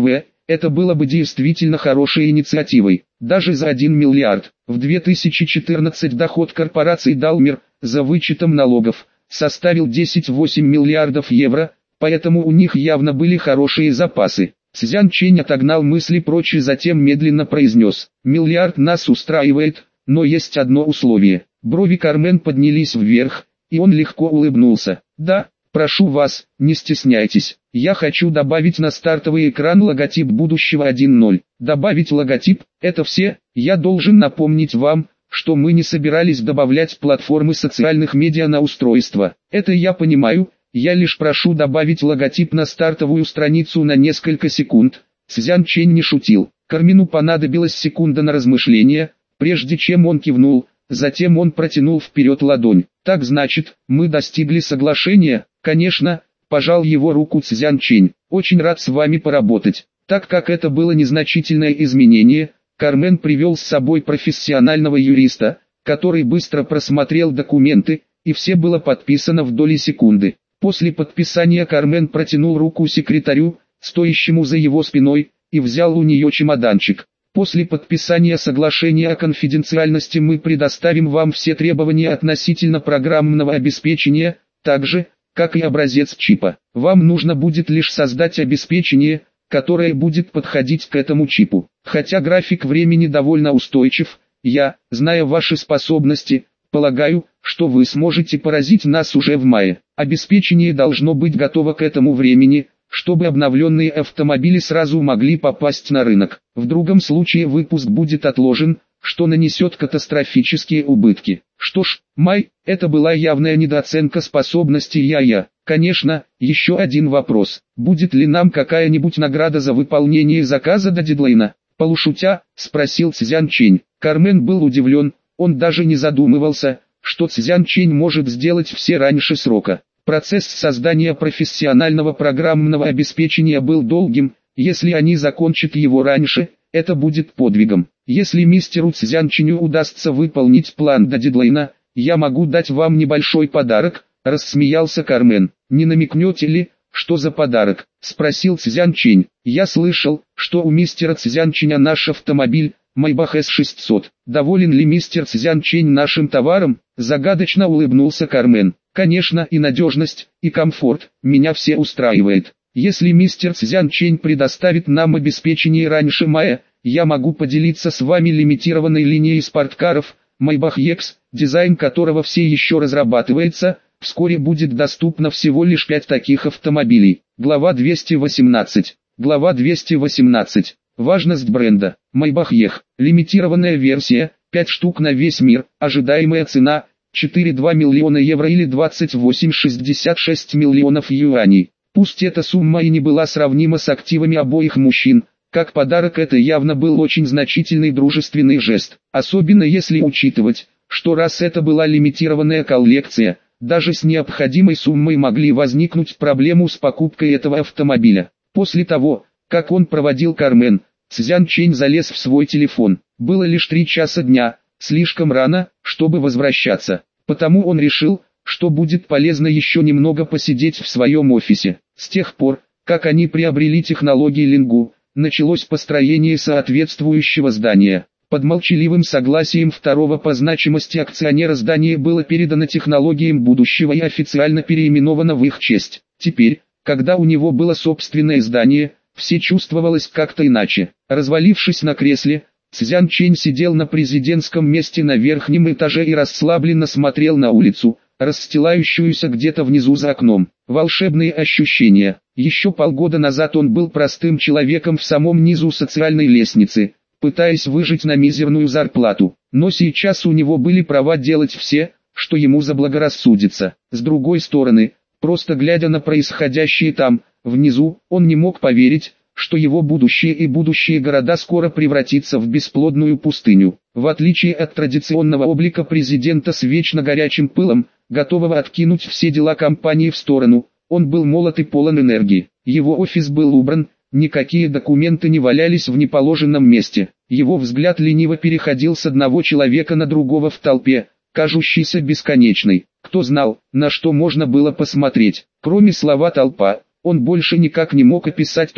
[SPEAKER 1] это было бы действительно хорошей инициативой. Даже за один миллиард. В две тысячи четырнадцатом доход корпорации Далмер, за вычетом налогов, составил десять целых восемь десятых миллиардов евро, поэтому у них явно были хорошие запасы. Цзян Чэнь отогнал мысли прочь и затем медленно произнес: «Миллиард нас устраивает, но есть одно условие». Брови Кармен поднялись вверх, и он легко улыбнулся. «Да, прошу вас, не стесняйтесь. Я хочу добавить на стартовый экран логотип будущего один ноль. Добавить логотип – это все. Я должен напомнить вам, что мы не собирались добавлять платформы социальных медиа на устройство. Это я понимаю, я лишь прошу добавить логотип на стартовую страницу на несколько секунд». Цзян Чэнь не шутил. Кармену понадобилась секунда на размышление, прежде чем он кивнул, затем он протянул вперед ладонь. «Так значит, мы достигли соглашения?» «Конечно», – пожал его руку Цзян Чэнь. «Очень рад с вами поработать». Так как это было незначительное изменение, Кармен привел с собой профессионального юриста, который быстро просмотрел документы, и все было подписано в доли секунды. После подписания Кармен протянул руку секретарю, стоящему за его спиной, и взял у нее чемоданчик. «После подписания соглашения о конфиденциальности мы предоставим вам все требования относительно программного обеспечения, так же, как и образец чипа. Вам нужно будет лишь создать обеспечение, которое будет подходить к этому чипу. Хотя график времени довольно устойчив, я, зная ваши способности, полагаю, что вы сможете поразить нас уже в мае. Обеспечение должно быть готово к этому времени, чтобы обновленные автомобили сразу могли попасть на рынок. В другом случае выпуск будет отложен, что нанесет катастрофические убытки». Что ж, май, это была явная недооценка способностей Я-Я. Конечно, еще один вопрос. Будет ли нам какая-нибудь награда за выполнение заказа до дедлайна? Полушутя, спросил Цзян Чэнь. Кармен был удивлен, он даже не задумывался, что Цзян Чэнь может сделать все раньше срока. Процесс создания профессионального программного обеспечения был долгим, если они закончат его раньше, это будет подвигом. Если мистеру Цзян Чэню удастся выполнить план до дедлайна, я могу дать вам небольшой подарок, рассмеялся Кармен. Не намекнете ли, что за подарок? Спросил Цзян Чэнь. Я слышал, что у мистера Цзян Чэня наш автомобиль, Майбах эс шестьсот. Доволен ли мистер Цзян Чэнь нашим товаром? Загадочно улыбнулся Кармен. Конечно, и надежность, и комфорт, меня все устраивает. Если мистер Цзян Чэнь предоставит нам обеспечение раньше мая, я могу поделиться с вами лимитированной линией спорткаров, Maybach X, дизайн которого все еще разрабатывается, вскоре будет доступно всего лишь пять таких автомобилей. Глава двести восемнадцать. Глава двести восемнадцать. Важность бренда. Maybach Ех. Лимитированная версия, пять штук на весь мир, ожидаемая цена, четыре целых два миллиона евро или двадцать восемь целых шестьдесят шесть миллионов юаней. Пусть эта сумма и не была сравнима с активами обоих мужчин, как подарок это явно был очень значительный дружественный жест, особенно если учитывать, что раз это была лимитированная коллекция, даже с необходимой суммой могли возникнуть проблемы с покупкой этого автомобиля. После того, как он проводил Кармен, Цзян Чэнь залез в свой телефон. Было лишь три часа дня, слишком рано, чтобы возвращаться, потому он решил, что будет полезно еще немного посидеть в своем офисе. С тех пор, как они приобрели технологии Лингу, началось построение соответствующего здания. Под молчаливым согласием второго по значимости акционера здание было передано технологиям будущего и официально переименовано в их честь. Теперь, когда у него было собственное здание, все чувствовалось как-то иначе. Развалившись на кресле, Цзян Чэнь сидел на президентском месте на верхнем этаже и расслабленно смотрел на улицу, расстилающуюся где-то внизу за окном. Волшебные ощущения. Еще полгода назад он был простым человеком в самом низу социальной лестницы, пытаясь выжить на мизерную зарплату. Но сейчас у него были права делать все, что ему заблагорассудится. С другой стороны, просто глядя на происходящее там, внизу, он не мог поверить, что его будущее и будущие города скоро превратится в бесплодную пустыню. В отличие от традиционного облика президента с вечно горячим пылом, готового откинуть все дела компании в сторону, он был молод и полон энергии. Его офис был убран, никакие документы не валялись в неположенном месте. Его взгляд лениво переходил с одного человека на другого в толпе, кажущейся бесконечной. Кто знал, на что можно было посмотреть? Кроме слова «толпа», он больше никак не мог описать то,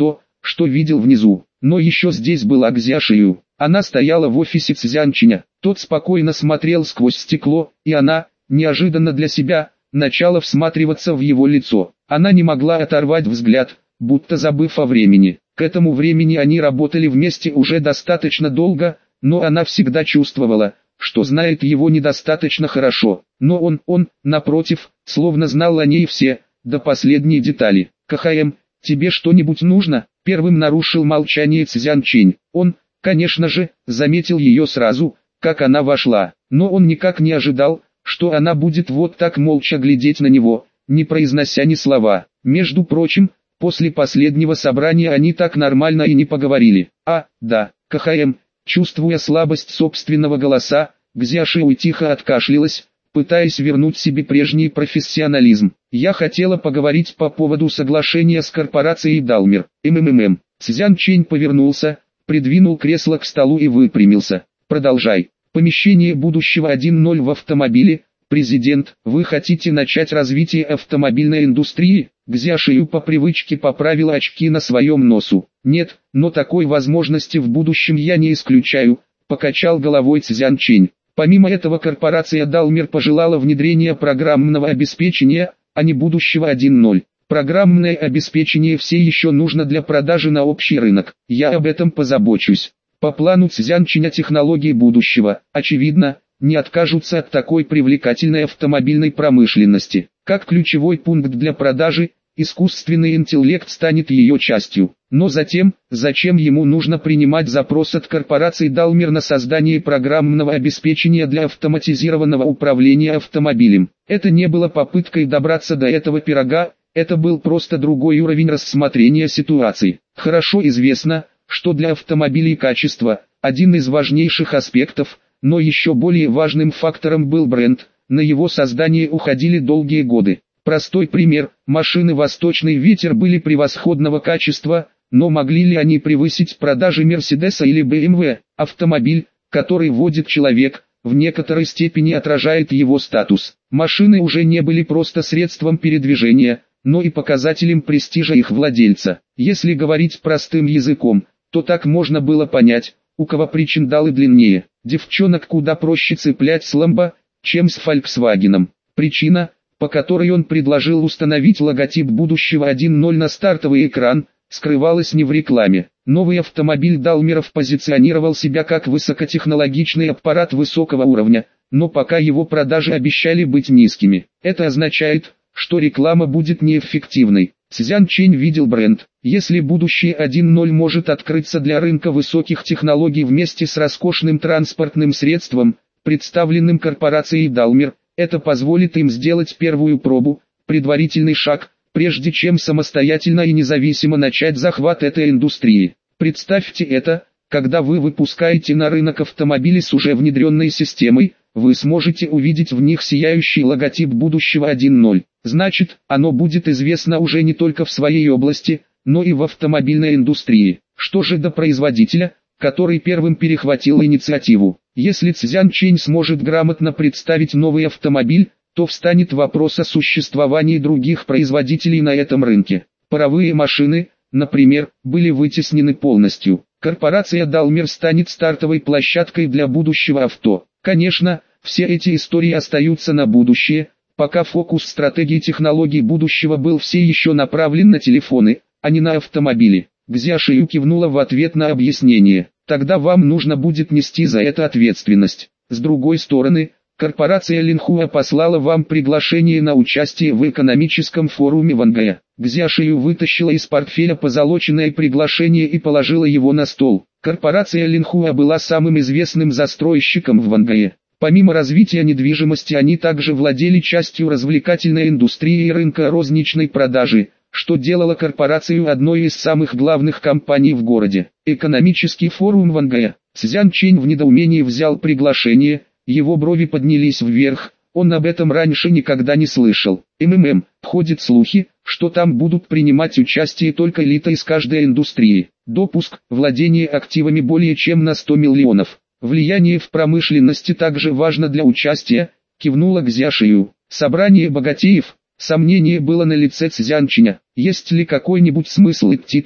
[SPEAKER 1] что видел внизу. Но еще здесь была Гзя Шию. Она стояла в офисе Цзянчиня. Тот спокойно смотрел сквозь стекло, и она, неожиданно для себя, начала всматриваться в его лицо. Она не могла оторвать взгляд, будто забыв о времени. К этому времени они работали вместе уже достаточно долго, но она всегда чувствовала, что знает его недостаточно хорошо. Но он, он, напротив, словно знал о ней все, до последней детали. «КХМ, тебе что-нибудь нужно?» Первым нарушил молчание Цзянчень. Он, конечно же, заметил ее сразу, как она вошла. Но он никак не ожидал, что она будет вот так молча глядеть на него, не произнося ни слова. Между прочим, после последнего собрания они так нормально и не поговорили. «А, да, КХМ», чувствуя слабость собственного голоса, Гзя Шиу тихо откашлялась, пытаясь вернуть себе прежний профессионализм. «Я хотела поговорить по поводу соглашения с корпорацией Далмер. МММ». Цзянчень повернулся, придвинул кресло к столу и выпрямился. «Продолжай. Помещение будущего один ноль в автомобиле. Президент, вы хотите начать развитие автомобильной индустрии?» Гзя Шию по привычке поправила очки на своем носу. «Нет, но такой возможности в будущем я не исключаю», покачал головой Цзянчень. Помимо этого корпорация Далмер пожелала внедрения программного обеспечения, а не будущего один ноль. Программное обеспечение все еще нужно для продажи на общий рынок. Я об этом позабочусь. По плану Цзянчиня технологии будущего, очевидно, не откажутся от такой привлекательной автомобильной промышленности. Как ключевой пункт для продажи, искусственный интеллект станет ее частью. Но затем, зачем ему нужно принимать запрос от корпорации Далмер на создание программного обеспечения для автоматизированного управления автомобилем? Это не было попыткой добраться до этого пирога, это был просто другой уровень рассмотрения ситуации. Хорошо известно, что для автомобилей качество – один из важнейших аспектов, но еще более важным фактором был бренд, на его создание уходили долгие годы. Простой пример, машины «Восточный ветер» были превосходного качества, но могли ли они превысить продажи Мерседеса или бэ эм вэ? Автомобиль, который водит человек, в некоторой степени отражает его статус. Машины уже не были просто средством передвижения, но и показателем престижа их владельца. Если говорить простым языком, то так можно было понять, у кого причиндалы длиннее. Девчонок куда проще цеплять с Ламбо, чем с Фольксвагеном. Причина, по которой он предложил установить логотип будущего один ноль на стартовый экран, скрывалась не в рекламе. Новый автомобиль Далмеров позиционировал себя как высокотехнологичный аппарат высокого уровня, но пока его продажи обещали быть низкими. Это означает, что реклама будет неэффективной. Цзянчень видел бренд. Если будущее один ноль может открыться для рынка высоких технологий вместе с роскошным транспортным средством, представленным корпорацией Далмер, это позволит им сделать первую пробу, предварительный шаг, прежде чем самостоятельно и независимо начать захват этой индустрии. Представьте это, когда вы выпускаете на рынок автомобили с уже внедренной системой, вы сможете увидеть в них сияющий логотип будущего один ноль. Значит, оно будет известно уже не только в своей области, но и в автомобильной индустрии. Что же до производителя, который первым перехватил инициативу? Если Цзянчень сможет грамотно представить новый автомобиль, то встанет вопрос о существовании других производителей на этом рынке. Паровые машины, например, были вытеснены полностью. Корпорация Далмер станет стартовой площадкой для будущего авто. Конечно, все эти истории остаются на будущее, пока фокус стратегии технологий будущего был все еще направлен на телефоны, а не на автомобили. Гзя Шию кивнула в ответ на объяснение. Тогда вам нужно будет нести за это ответственность. С другой стороны, корпорация Линхуа послала вам приглашение на участие в экономическом форуме в Ангае. Гзя Шию вытащила из портфеля позолоченное приглашение и положила его на стол. Корпорация Линхуа была самым известным застройщиком в Ангае. Помимо развития недвижимости они также владели частью развлекательной индустрии и рынка розничной продажи, что делало корпорацию одной из самых главных компаний в городе. Экономический форум в Ангае. Цзянчень в недоумении взял приглашение, его брови поднялись вверх, он об этом раньше никогда не слышал. МММ, ходят слухи, что там будут принимать участие только элита из каждой индустрии. Допуск, владение активами более чем на сто миллионов. Влияние в промышленности также важно для участия, кивнула Гзя Шию. Собрание богатеев. Сомнение было на лице Цзянченя. Есть ли какой-нибудь смысл идти туда?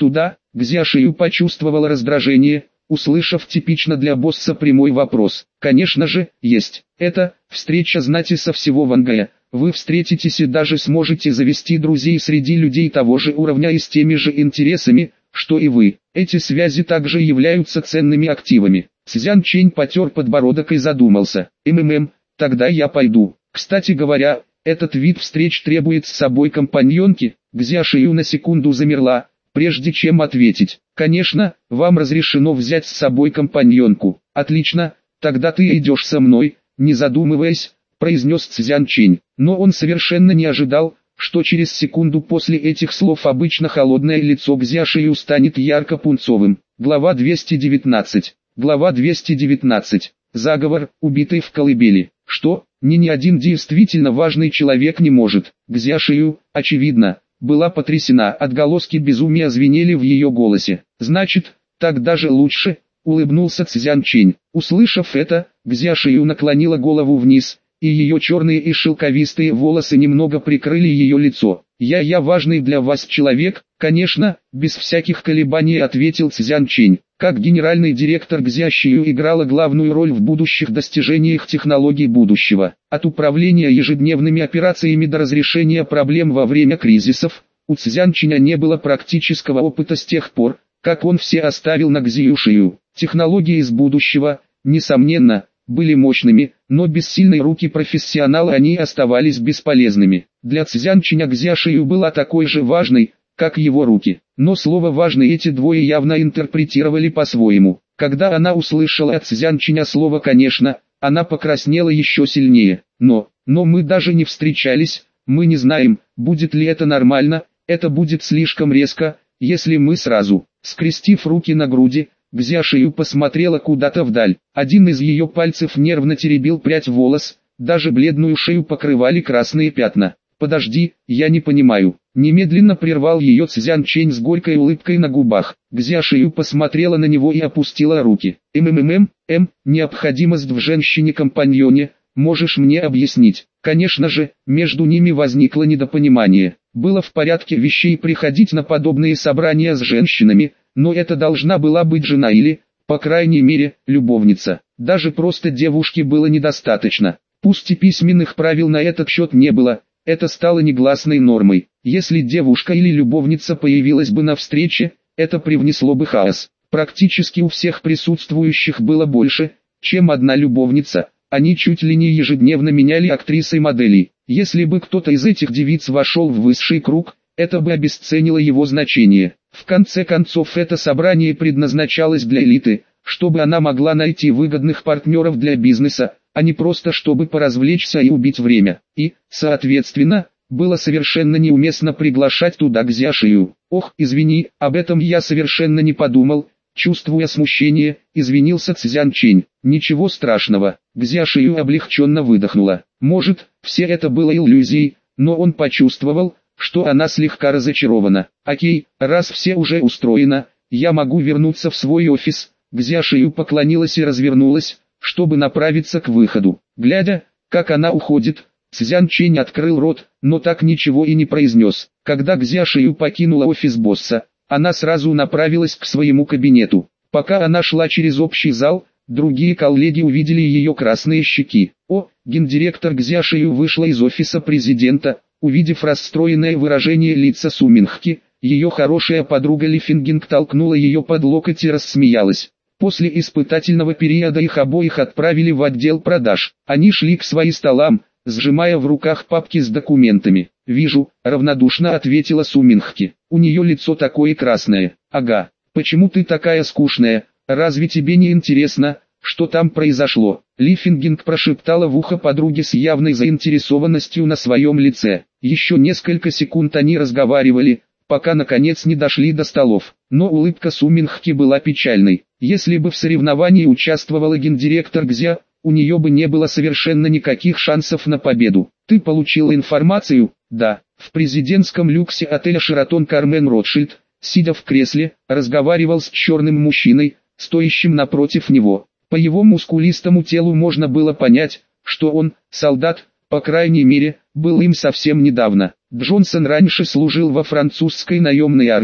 [SPEAKER 1] Гзя Шию почувствовала раздражение, услышав типично для босса прямой вопрос. Конечно же, есть. Это встреча знати со всего Вангая. Вы встретитесь и даже сможете завести друзей среди людей того же уровня и с теми же интересами, что и вы. Эти связи также являются ценными активами. Цзян Чэнь потер подбородок и задумался. МММ, тогда я пойду. Кстати говоря, этот вид встреч требует с собой компаньонки. Гзя Шию на секунду замерла, прежде чем ответить. Конечно, вам разрешено взять с собой компаньонку. Отлично, тогда ты идешь со мной, не задумываясь, произнес Цзян Чэнь. Но он совершенно не ожидал, что через секунду после этих слов обычно холодное лицо Гзя Шию станет ярко-пунцовым. Глава двести девятнадцать. Глава двести девятнадцать. Заговор, убитый в колыбели. Что, ни ни один действительно важный человек не может. Гзя Шию, очевидно, была потрясена, отголоски безумия звенели в ее голосе. Значит, так даже лучше, улыбнулся Цзян Чэнь. Услышав это, Гзя Шию наклонила голову вниз, и ее черные и шелковистые волосы немного прикрыли ее лицо. «Я я важный для вас человек, конечно», без всяких колебаний ответил Цзян Чэнь. Как генеральный директор Гзя Шию играла главную роль в будущих достижениях технологий будущего. От управления ежедневными операциями до разрешения проблем во время кризисов, у Цзян Чэня не было практического опыта с тех пор, как он все оставил на Гзя Шию. Технологии из будущего, несомненно, были мощными, но без сильной руки профессионала они оставались бесполезными. Для Цзян Чэня Гзя Шию была такой же важной, как его руки. Но слово «важный» эти двое явно интерпретировали по-своему. Когда она услышала от Цзян Чэня слово «конечно», она покраснела еще сильнее. Но, но мы даже не встречались, мы не знаем, будет ли это нормально, это будет слишком резко, если мы сразу. Скрестив руки на груди, Гзя Шию посмотрела куда-то вдаль. Один из ее пальцев нервно теребил прядь волос, даже бледную шею покрывали красные пятна. «Подожди, я не понимаю». Немедленно прервал ее Цзян Чэнь с горькой улыбкой на губах. Гзя Шию посмотрела на него и опустила руки. «МММ, М, необходимость в женщине-компаньоне, можешь мне объяснить?» Конечно же, между ними возникло недопонимание. Было в порядке вещей приходить на подобные собрания с женщинами, но это должна была быть жена или, по крайней мере, любовница. Даже просто девушки было недостаточно. Пусть и письменных правил на этот счет не было, это стало негласной нормой. Если девушка или любовница появилась бы на встрече, это привнесло бы хаос. Практически у всех присутствующих было больше, чем одна любовница. Они чуть ли не ежедневно меняли актрис и моделей. Если бы кто-то из этих девиц вошел в высший круг, это бы обесценило его значение. В конце концов, это собрание предназначалось для элиты, чтобы она могла найти выгодных партнеров для бизнеса, а не просто чтобы поразвлечься и убить время. И, соответственно, было совершенно неуместно приглашать туда Гзя Шию. «Ох, извини, об этом я совершенно не подумал», чувствуя смущение, извинился Цзян Чэнь. «Ничего страшного». Гзя Шию облегченно выдохнула. Может, все это было иллюзией, но он почувствовал, что она слегка разочарована. «Окей, раз все уже устроено, я могу вернуться в свой офис». Гзя Шию поклонилась и развернулась, чтобы направиться к выходу. Глядя, как она уходит, Цзян Чэнь открыл рот, но так ничего и не произнес. Когда Гзя Шию покинула офис босса, она сразу направилась к своему кабинету. Пока она шла через общий зал, другие коллеги увидели ее красные щеки. О, гендиректор Гзя Шию вышла из офиса президента. Увидев расстроенное выражение лица Суминхки, ее хорошая подруга Ли Фингинг толкнула ее под локоть и рассмеялась. После испытательного периода их обоих отправили в отдел продаж. Они шли к своим столам, сжимая в руках папки с документами. «Вижу», — равнодушно ответила Суминхки. «У нее лицо такое красное». «Ага, почему ты такая скучная? Разве тебе не интересно, что там произошло?» Ли Фингинг прошептала в ухо подруге с явной заинтересованностью на своем лице. Еще несколько секунд они разговаривали, пока наконец не дошли до столов. Но улыбка Суминхки была печальной. Если бы в соревновании участвовала гендиректор Гзя, у нее бы не было совершенно никаких шансов на победу. «Ты получила информацию?» «Да». В президентском люксе отеля «Шератон» Кармен Ротшильд, сидя в кресле, разговаривал с черным мужчиной, стоящим напротив него. По его мускулистому телу можно было понять, что он, солдат, по крайней мере, был им совсем недавно. Джонсон раньше служил во французской наемной армии.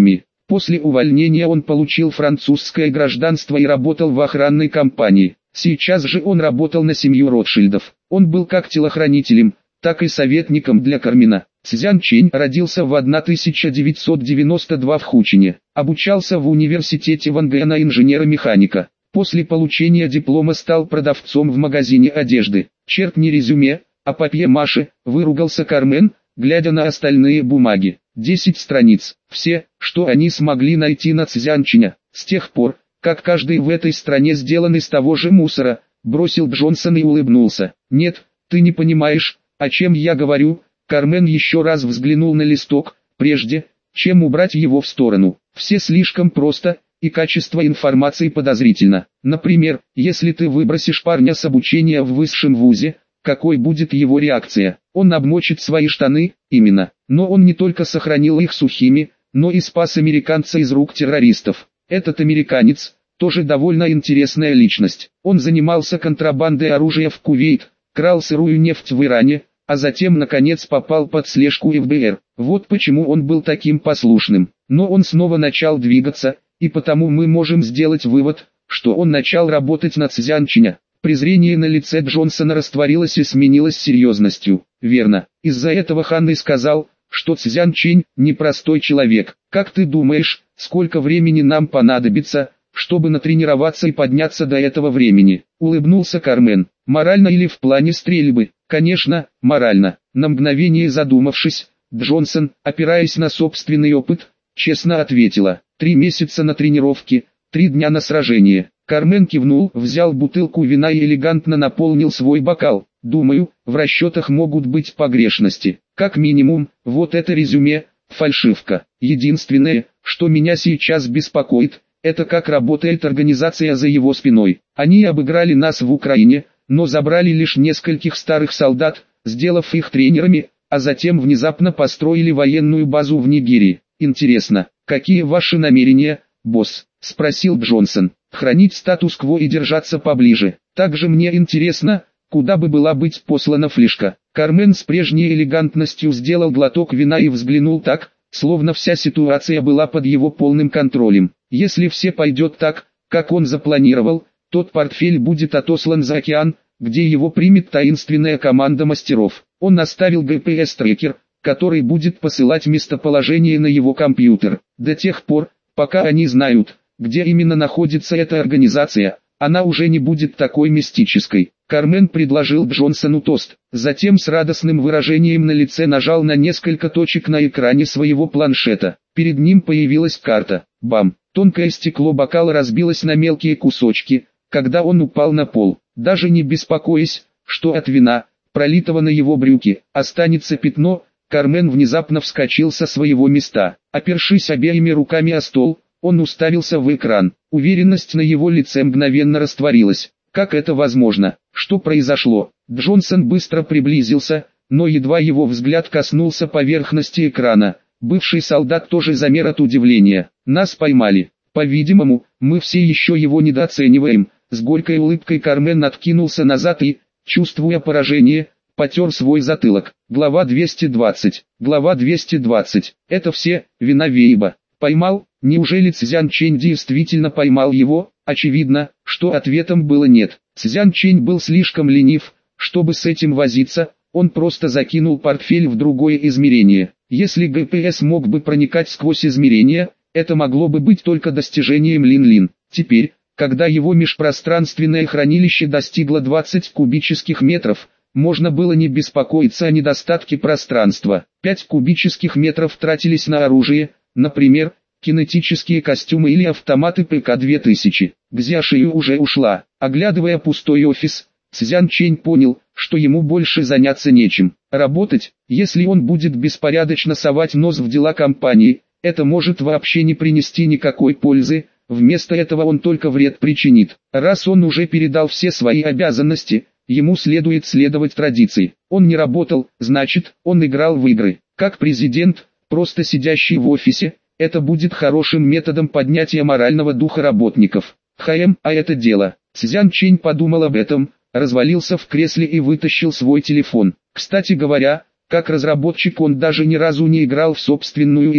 [SPEAKER 1] После увольнения он получил французское гражданство и работал в охранной компании. Сейчас же он работал на семью Ротшильдов. Он был как телохранителем, так и советником для Кармина. Цзян Чэнь родился в тысяча девятьсот девяносто втором в Хучине. Обучался в университете Вангэ на инженера-механика. После получения диплома стал продавцом в магазине одежды. «Черкни резюме, а папье-маше», выругался Кармен, глядя на остальные бумаги. Десять страниц. Все, что они смогли найти на Цзян Чэня. С тех пор, как каждый в этой стране сделан из того же мусора, бросил Джонсон и улыбнулся. «Нет, ты не понимаешь, о чем я говорю». Кармен еще раз взглянул на листок, прежде чем убрать его в сторону. Все слишком просто, и качество информации подозрительно. Например, если ты выбросишь парня с обучения в высшем вузе, какой будет его реакция? Он обмочит свои штаны, именно. Но он не только сохранил их сухими, но и спас американца из рук террористов. Этот американец, тоже довольно интересная личность. Он занимался контрабандой оружия в Кувейт, крал сырую нефть в Иране, а затем наконец попал под слежку эф бэ эр. Вот почему он был таким послушным. Но он снова начал двигаться, и потому мы можем сделать вывод, что он начал работать на Цзян Чэня. Презрение на лице Джонсона растворилось и сменилось серьезностью. Верно, из-за этого Хан и сказал, что Цзян Чэнь – непростой человек. Как ты думаешь, сколько времени нам понадобится, чтобы натренироваться и подняться до этого времени? Улыбнулся Кармен. Морально или в плане стрельбы? Конечно, морально. На мгновение задумавшись, Джонсон, опираясь на собственный опыт, честно ответила. Три месяца на тренировки, три дня на сражение. Кармен кивнул, взял бутылку вина и элегантно наполнил свой бокал. Думаю, в расчетах могут быть погрешности. Как минимум, вот это резюме, фальшивка. Единственное, что меня сейчас беспокоит, это как работает организация за его спиной. Они обыграли нас в Украине, но забрали лишь нескольких старых солдат, сделав их тренерами, а затем внезапно построили военную базу в Нигерии. Интересно, какие ваши намерения, босс? Спросил Джонсон. Хранить статус-кво и держаться поближе. Также мне интересно, куда бы была быть послана флешка. Кармен с прежней элегантностью сделал глоток вина и взглянул так, словно вся ситуация была под его полным контролем. Если все пойдет так, как он запланировал, тот портфель будет отослан за океан, где его примет таинственная команда мастеров. Он оставил гэ пэ эс-трекер, который будет посылать местоположение на его компьютер. До тех пор, пока они знают, где именно находится эта организация, она уже не будет такой мистической. Кармен предложил Джонсону тост, затем с радостным выражением на лице нажал на несколько точек на экране своего планшета. Перед ним появилась карта. Бам! Тонкое стекло бокала разбилось на мелкие кусочки, когда он упал на пол. Даже не беспокоясь, что от вина, пролитого на его брюки, останется пятно, Кармен внезапно вскочил со своего места. Опершись обеими руками о стол, он уставился в экран. Уверенность на его лице мгновенно растворилась. Как это возможно? Что произошло? Джонсон быстро приблизился, но едва его взгляд коснулся поверхности экрана. Бывший солдат тоже замер от удивления. Нас поймали. По-видимому, мы все еще его недооцениваем. С горькой улыбкой Кармен откинулся назад и, чувствуя поражение, потер свой затылок. Глава двести двадцать. Глава двести двадцать. Это все, вина Вейба. Поймал? Неужели Цзян Чэнь действительно поймал его? Очевидно, что ответом было нет. Цзян Чэнь был слишком ленив, чтобы с этим возиться, он просто закинул портфель в другое измерение. Если гэ пэ эс мог бы проникать сквозь измерения, это могло бы быть только достижением Лин-Лин. Теперь, когда его межпространственное хранилище достигло двадцати кубических метров, можно было не беспокоиться о недостатке пространства. пять кубических метров тратились на оружие, например, кинетические костюмы или автоматы пэ ка две тысячи. Гзяшию уже ушла. Оглядывая пустой офис, Цзян Чэнь понял, что ему больше заняться нечем. Работать, если он будет беспорядочно совать нос в дела компании, это может вообще не принести никакой пользы, вместо этого он только вред причинит. Раз он уже передал все свои обязанности, ему следует следовать традиции. Он не работал, значит, он играл в игры. Как президент, просто сидящий в офисе, это будет хорошим методом поднятия морального духа работников. Хэм, а это дело. Цзян Чэнь подумал об этом, развалился в кресле и вытащил свой телефон. Кстати говоря, как разработчик он даже ни разу не играл в собственную игру.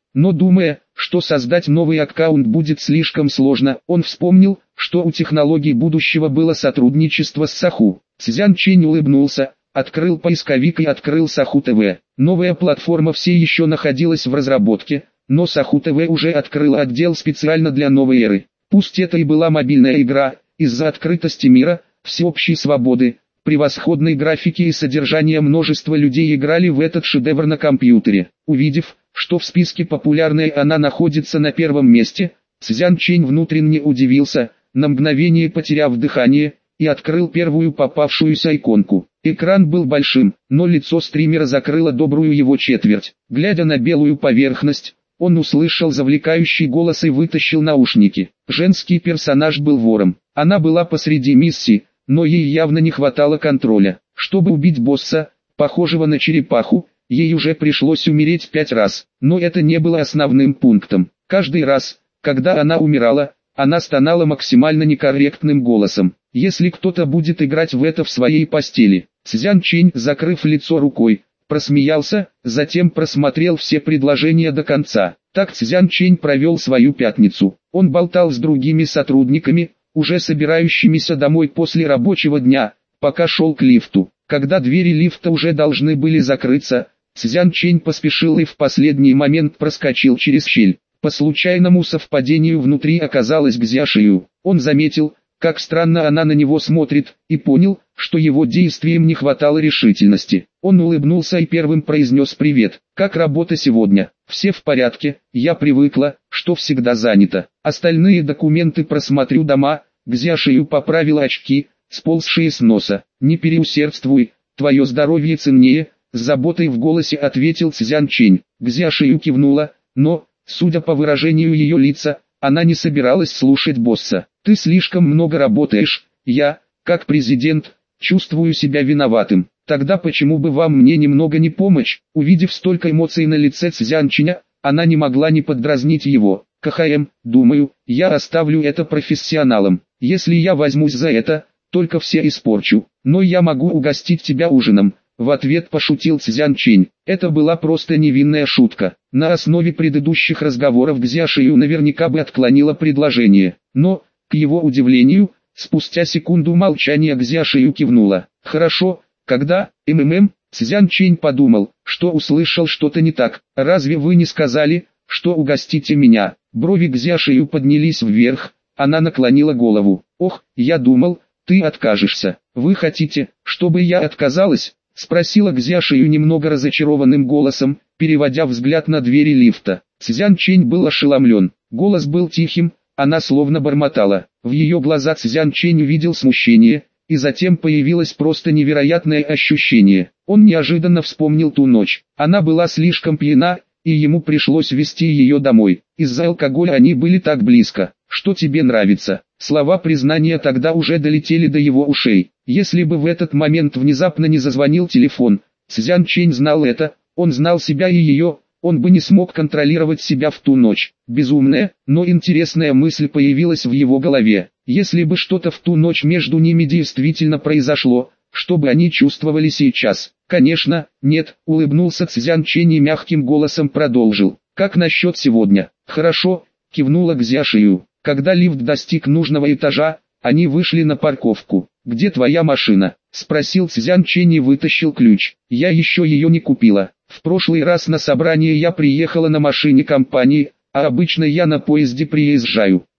[SPEAKER 1] Но думая, что создать новый аккаунт будет слишком сложно, он вспомнил, что у технологий будущего было сотрудничество с Саху. Цзян Чэнь улыбнулся, открыл поисковик и открыл Саху ТВ. Новая платформа все еще находилась в разработке, но Саху ТВ уже открыла отдел специально для новой эры. Пусть это и была мобильная игра, из-за открытости мира, всеобщей свободы, превосходной графики и содержания множество людей играли в этот шедевр на компьютере. Увидев, что в списке популярной она находится на первом месте, Цзян Чэнь внутренне удивился, на мгновение потеряв дыхание, и открыл первую попавшуюся иконку. Экран был большим, но лицо стримера закрыло добрую его четверть. Глядя на белую поверхность, он услышал завлекающий голос и вытащил наушники. Женский персонаж был вором. Она была посреди миссии, но ей явно не хватало контроля. Чтобы убить босса, похожего на черепаху, ей уже пришлось умереть пять раз. Но это не было основным пунктом. Каждый раз, когда она умирала, она стонала максимально некорректным голосом. Если кто-то будет играть в это в своей постели. Цзян Чэнь, закрыв лицо рукой, просмеялся, затем просмотрел все предложения до конца. Так Цзян Чэнь провел свою пятницу. Он болтал с другими сотрудниками, уже собирающимися домой после рабочего дня, пока шел к лифту. Когда двери лифта уже должны были закрыться, Цзян Чэнь поспешил и в последний момент проскочил через щель. По случайному совпадению внутри оказалась Гзя Шию. Он заметил, как странно она на него смотрит, и понял, что его действиям не хватало решительности. Он улыбнулся и первым произнес «Привет, как работа сегодня?» «Все в порядке, я привыкла, что всегда занята. Остальные документы просмотрю дома». Гзя Шию поправила очки, сползшие с носа. «Не переусердствуй, твое здоровье ценнее», с заботой в голосе ответил Цзян Чэнь. Гзя Шию кивнула, но, судя по выражению ее лица, она не собиралась слушать босса. «Ты слишком много работаешь, я, как президент, чувствую себя виноватым. Тогда почему бы вам мне немного не помочь?» Увидев столько эмоций на лице Цзян Чэня, она не могла не поддразнить его. «КХМ, думаю, я оставлю это профессионалам. Если я возьмусь за это, только все испорчу. Но я могу угостить тебя ужином». В ответ пошутил Цзян Чэнь. Это была просто невинная шутка. На основе предыдущих разговоров Гзя Шию наверняка бы отклонила предложение. Но, к его удивлению, спустя секунду молчания Гзя Шию кивнула. «Хорошо, когда, МММ?» Цзян Чэнь подумал, что услышал что-то не так. «Разве вы не сказали, что угостите меня?» Брови Гзя Шию поднялись вверх, она наклонила голову. «Ох, я думал, ты откажешься. Вы хотите, чтобы я отказалась?» Спросила Гзя Шию немного разочарованным голосом, переводя взгляд на двери лифта. Цзян Чэнь был ошеломлен. Голос был тихим, она словно бормотала. В ее глаза Цзян Чэнь увидел смущение, и затем появилось просто невероятное ощущение. Он неожиданно вспомнил ту ночь. Она была слишком пьяна, и ему пришлось везти ее домой. Из-за алкоголя они были так близко. «Что тебе нравится?» Слова признания тогда уже долетели до его ушей. Если бы в этот момент внезапно не зазвонил телефон, Цзян Чэнь знал это, он знал себя и ее, он бы не смог контролировать себя в ту ночь. Безумная, но интересная мысль появилась в его голове. Если бы что-то в ту ночь между ними действительно произошло, что бы они чувствовали сейчас? Конечно, нет, улыбнулся Цзян Чэнь и мягким голосом продолжил. «Как насчет сегодня?» «Хорошо», кивнула Гзя Шию. Когда лифт достиг нужного этажа, они вышли на парковку. «Где твоя машина?» – спросил Цзян Чэнь и вытащил ключ. «Я еще ее не купила. В прошлый раз на собрание я приехала на машине компании, а обычно я на поезде приезжаю».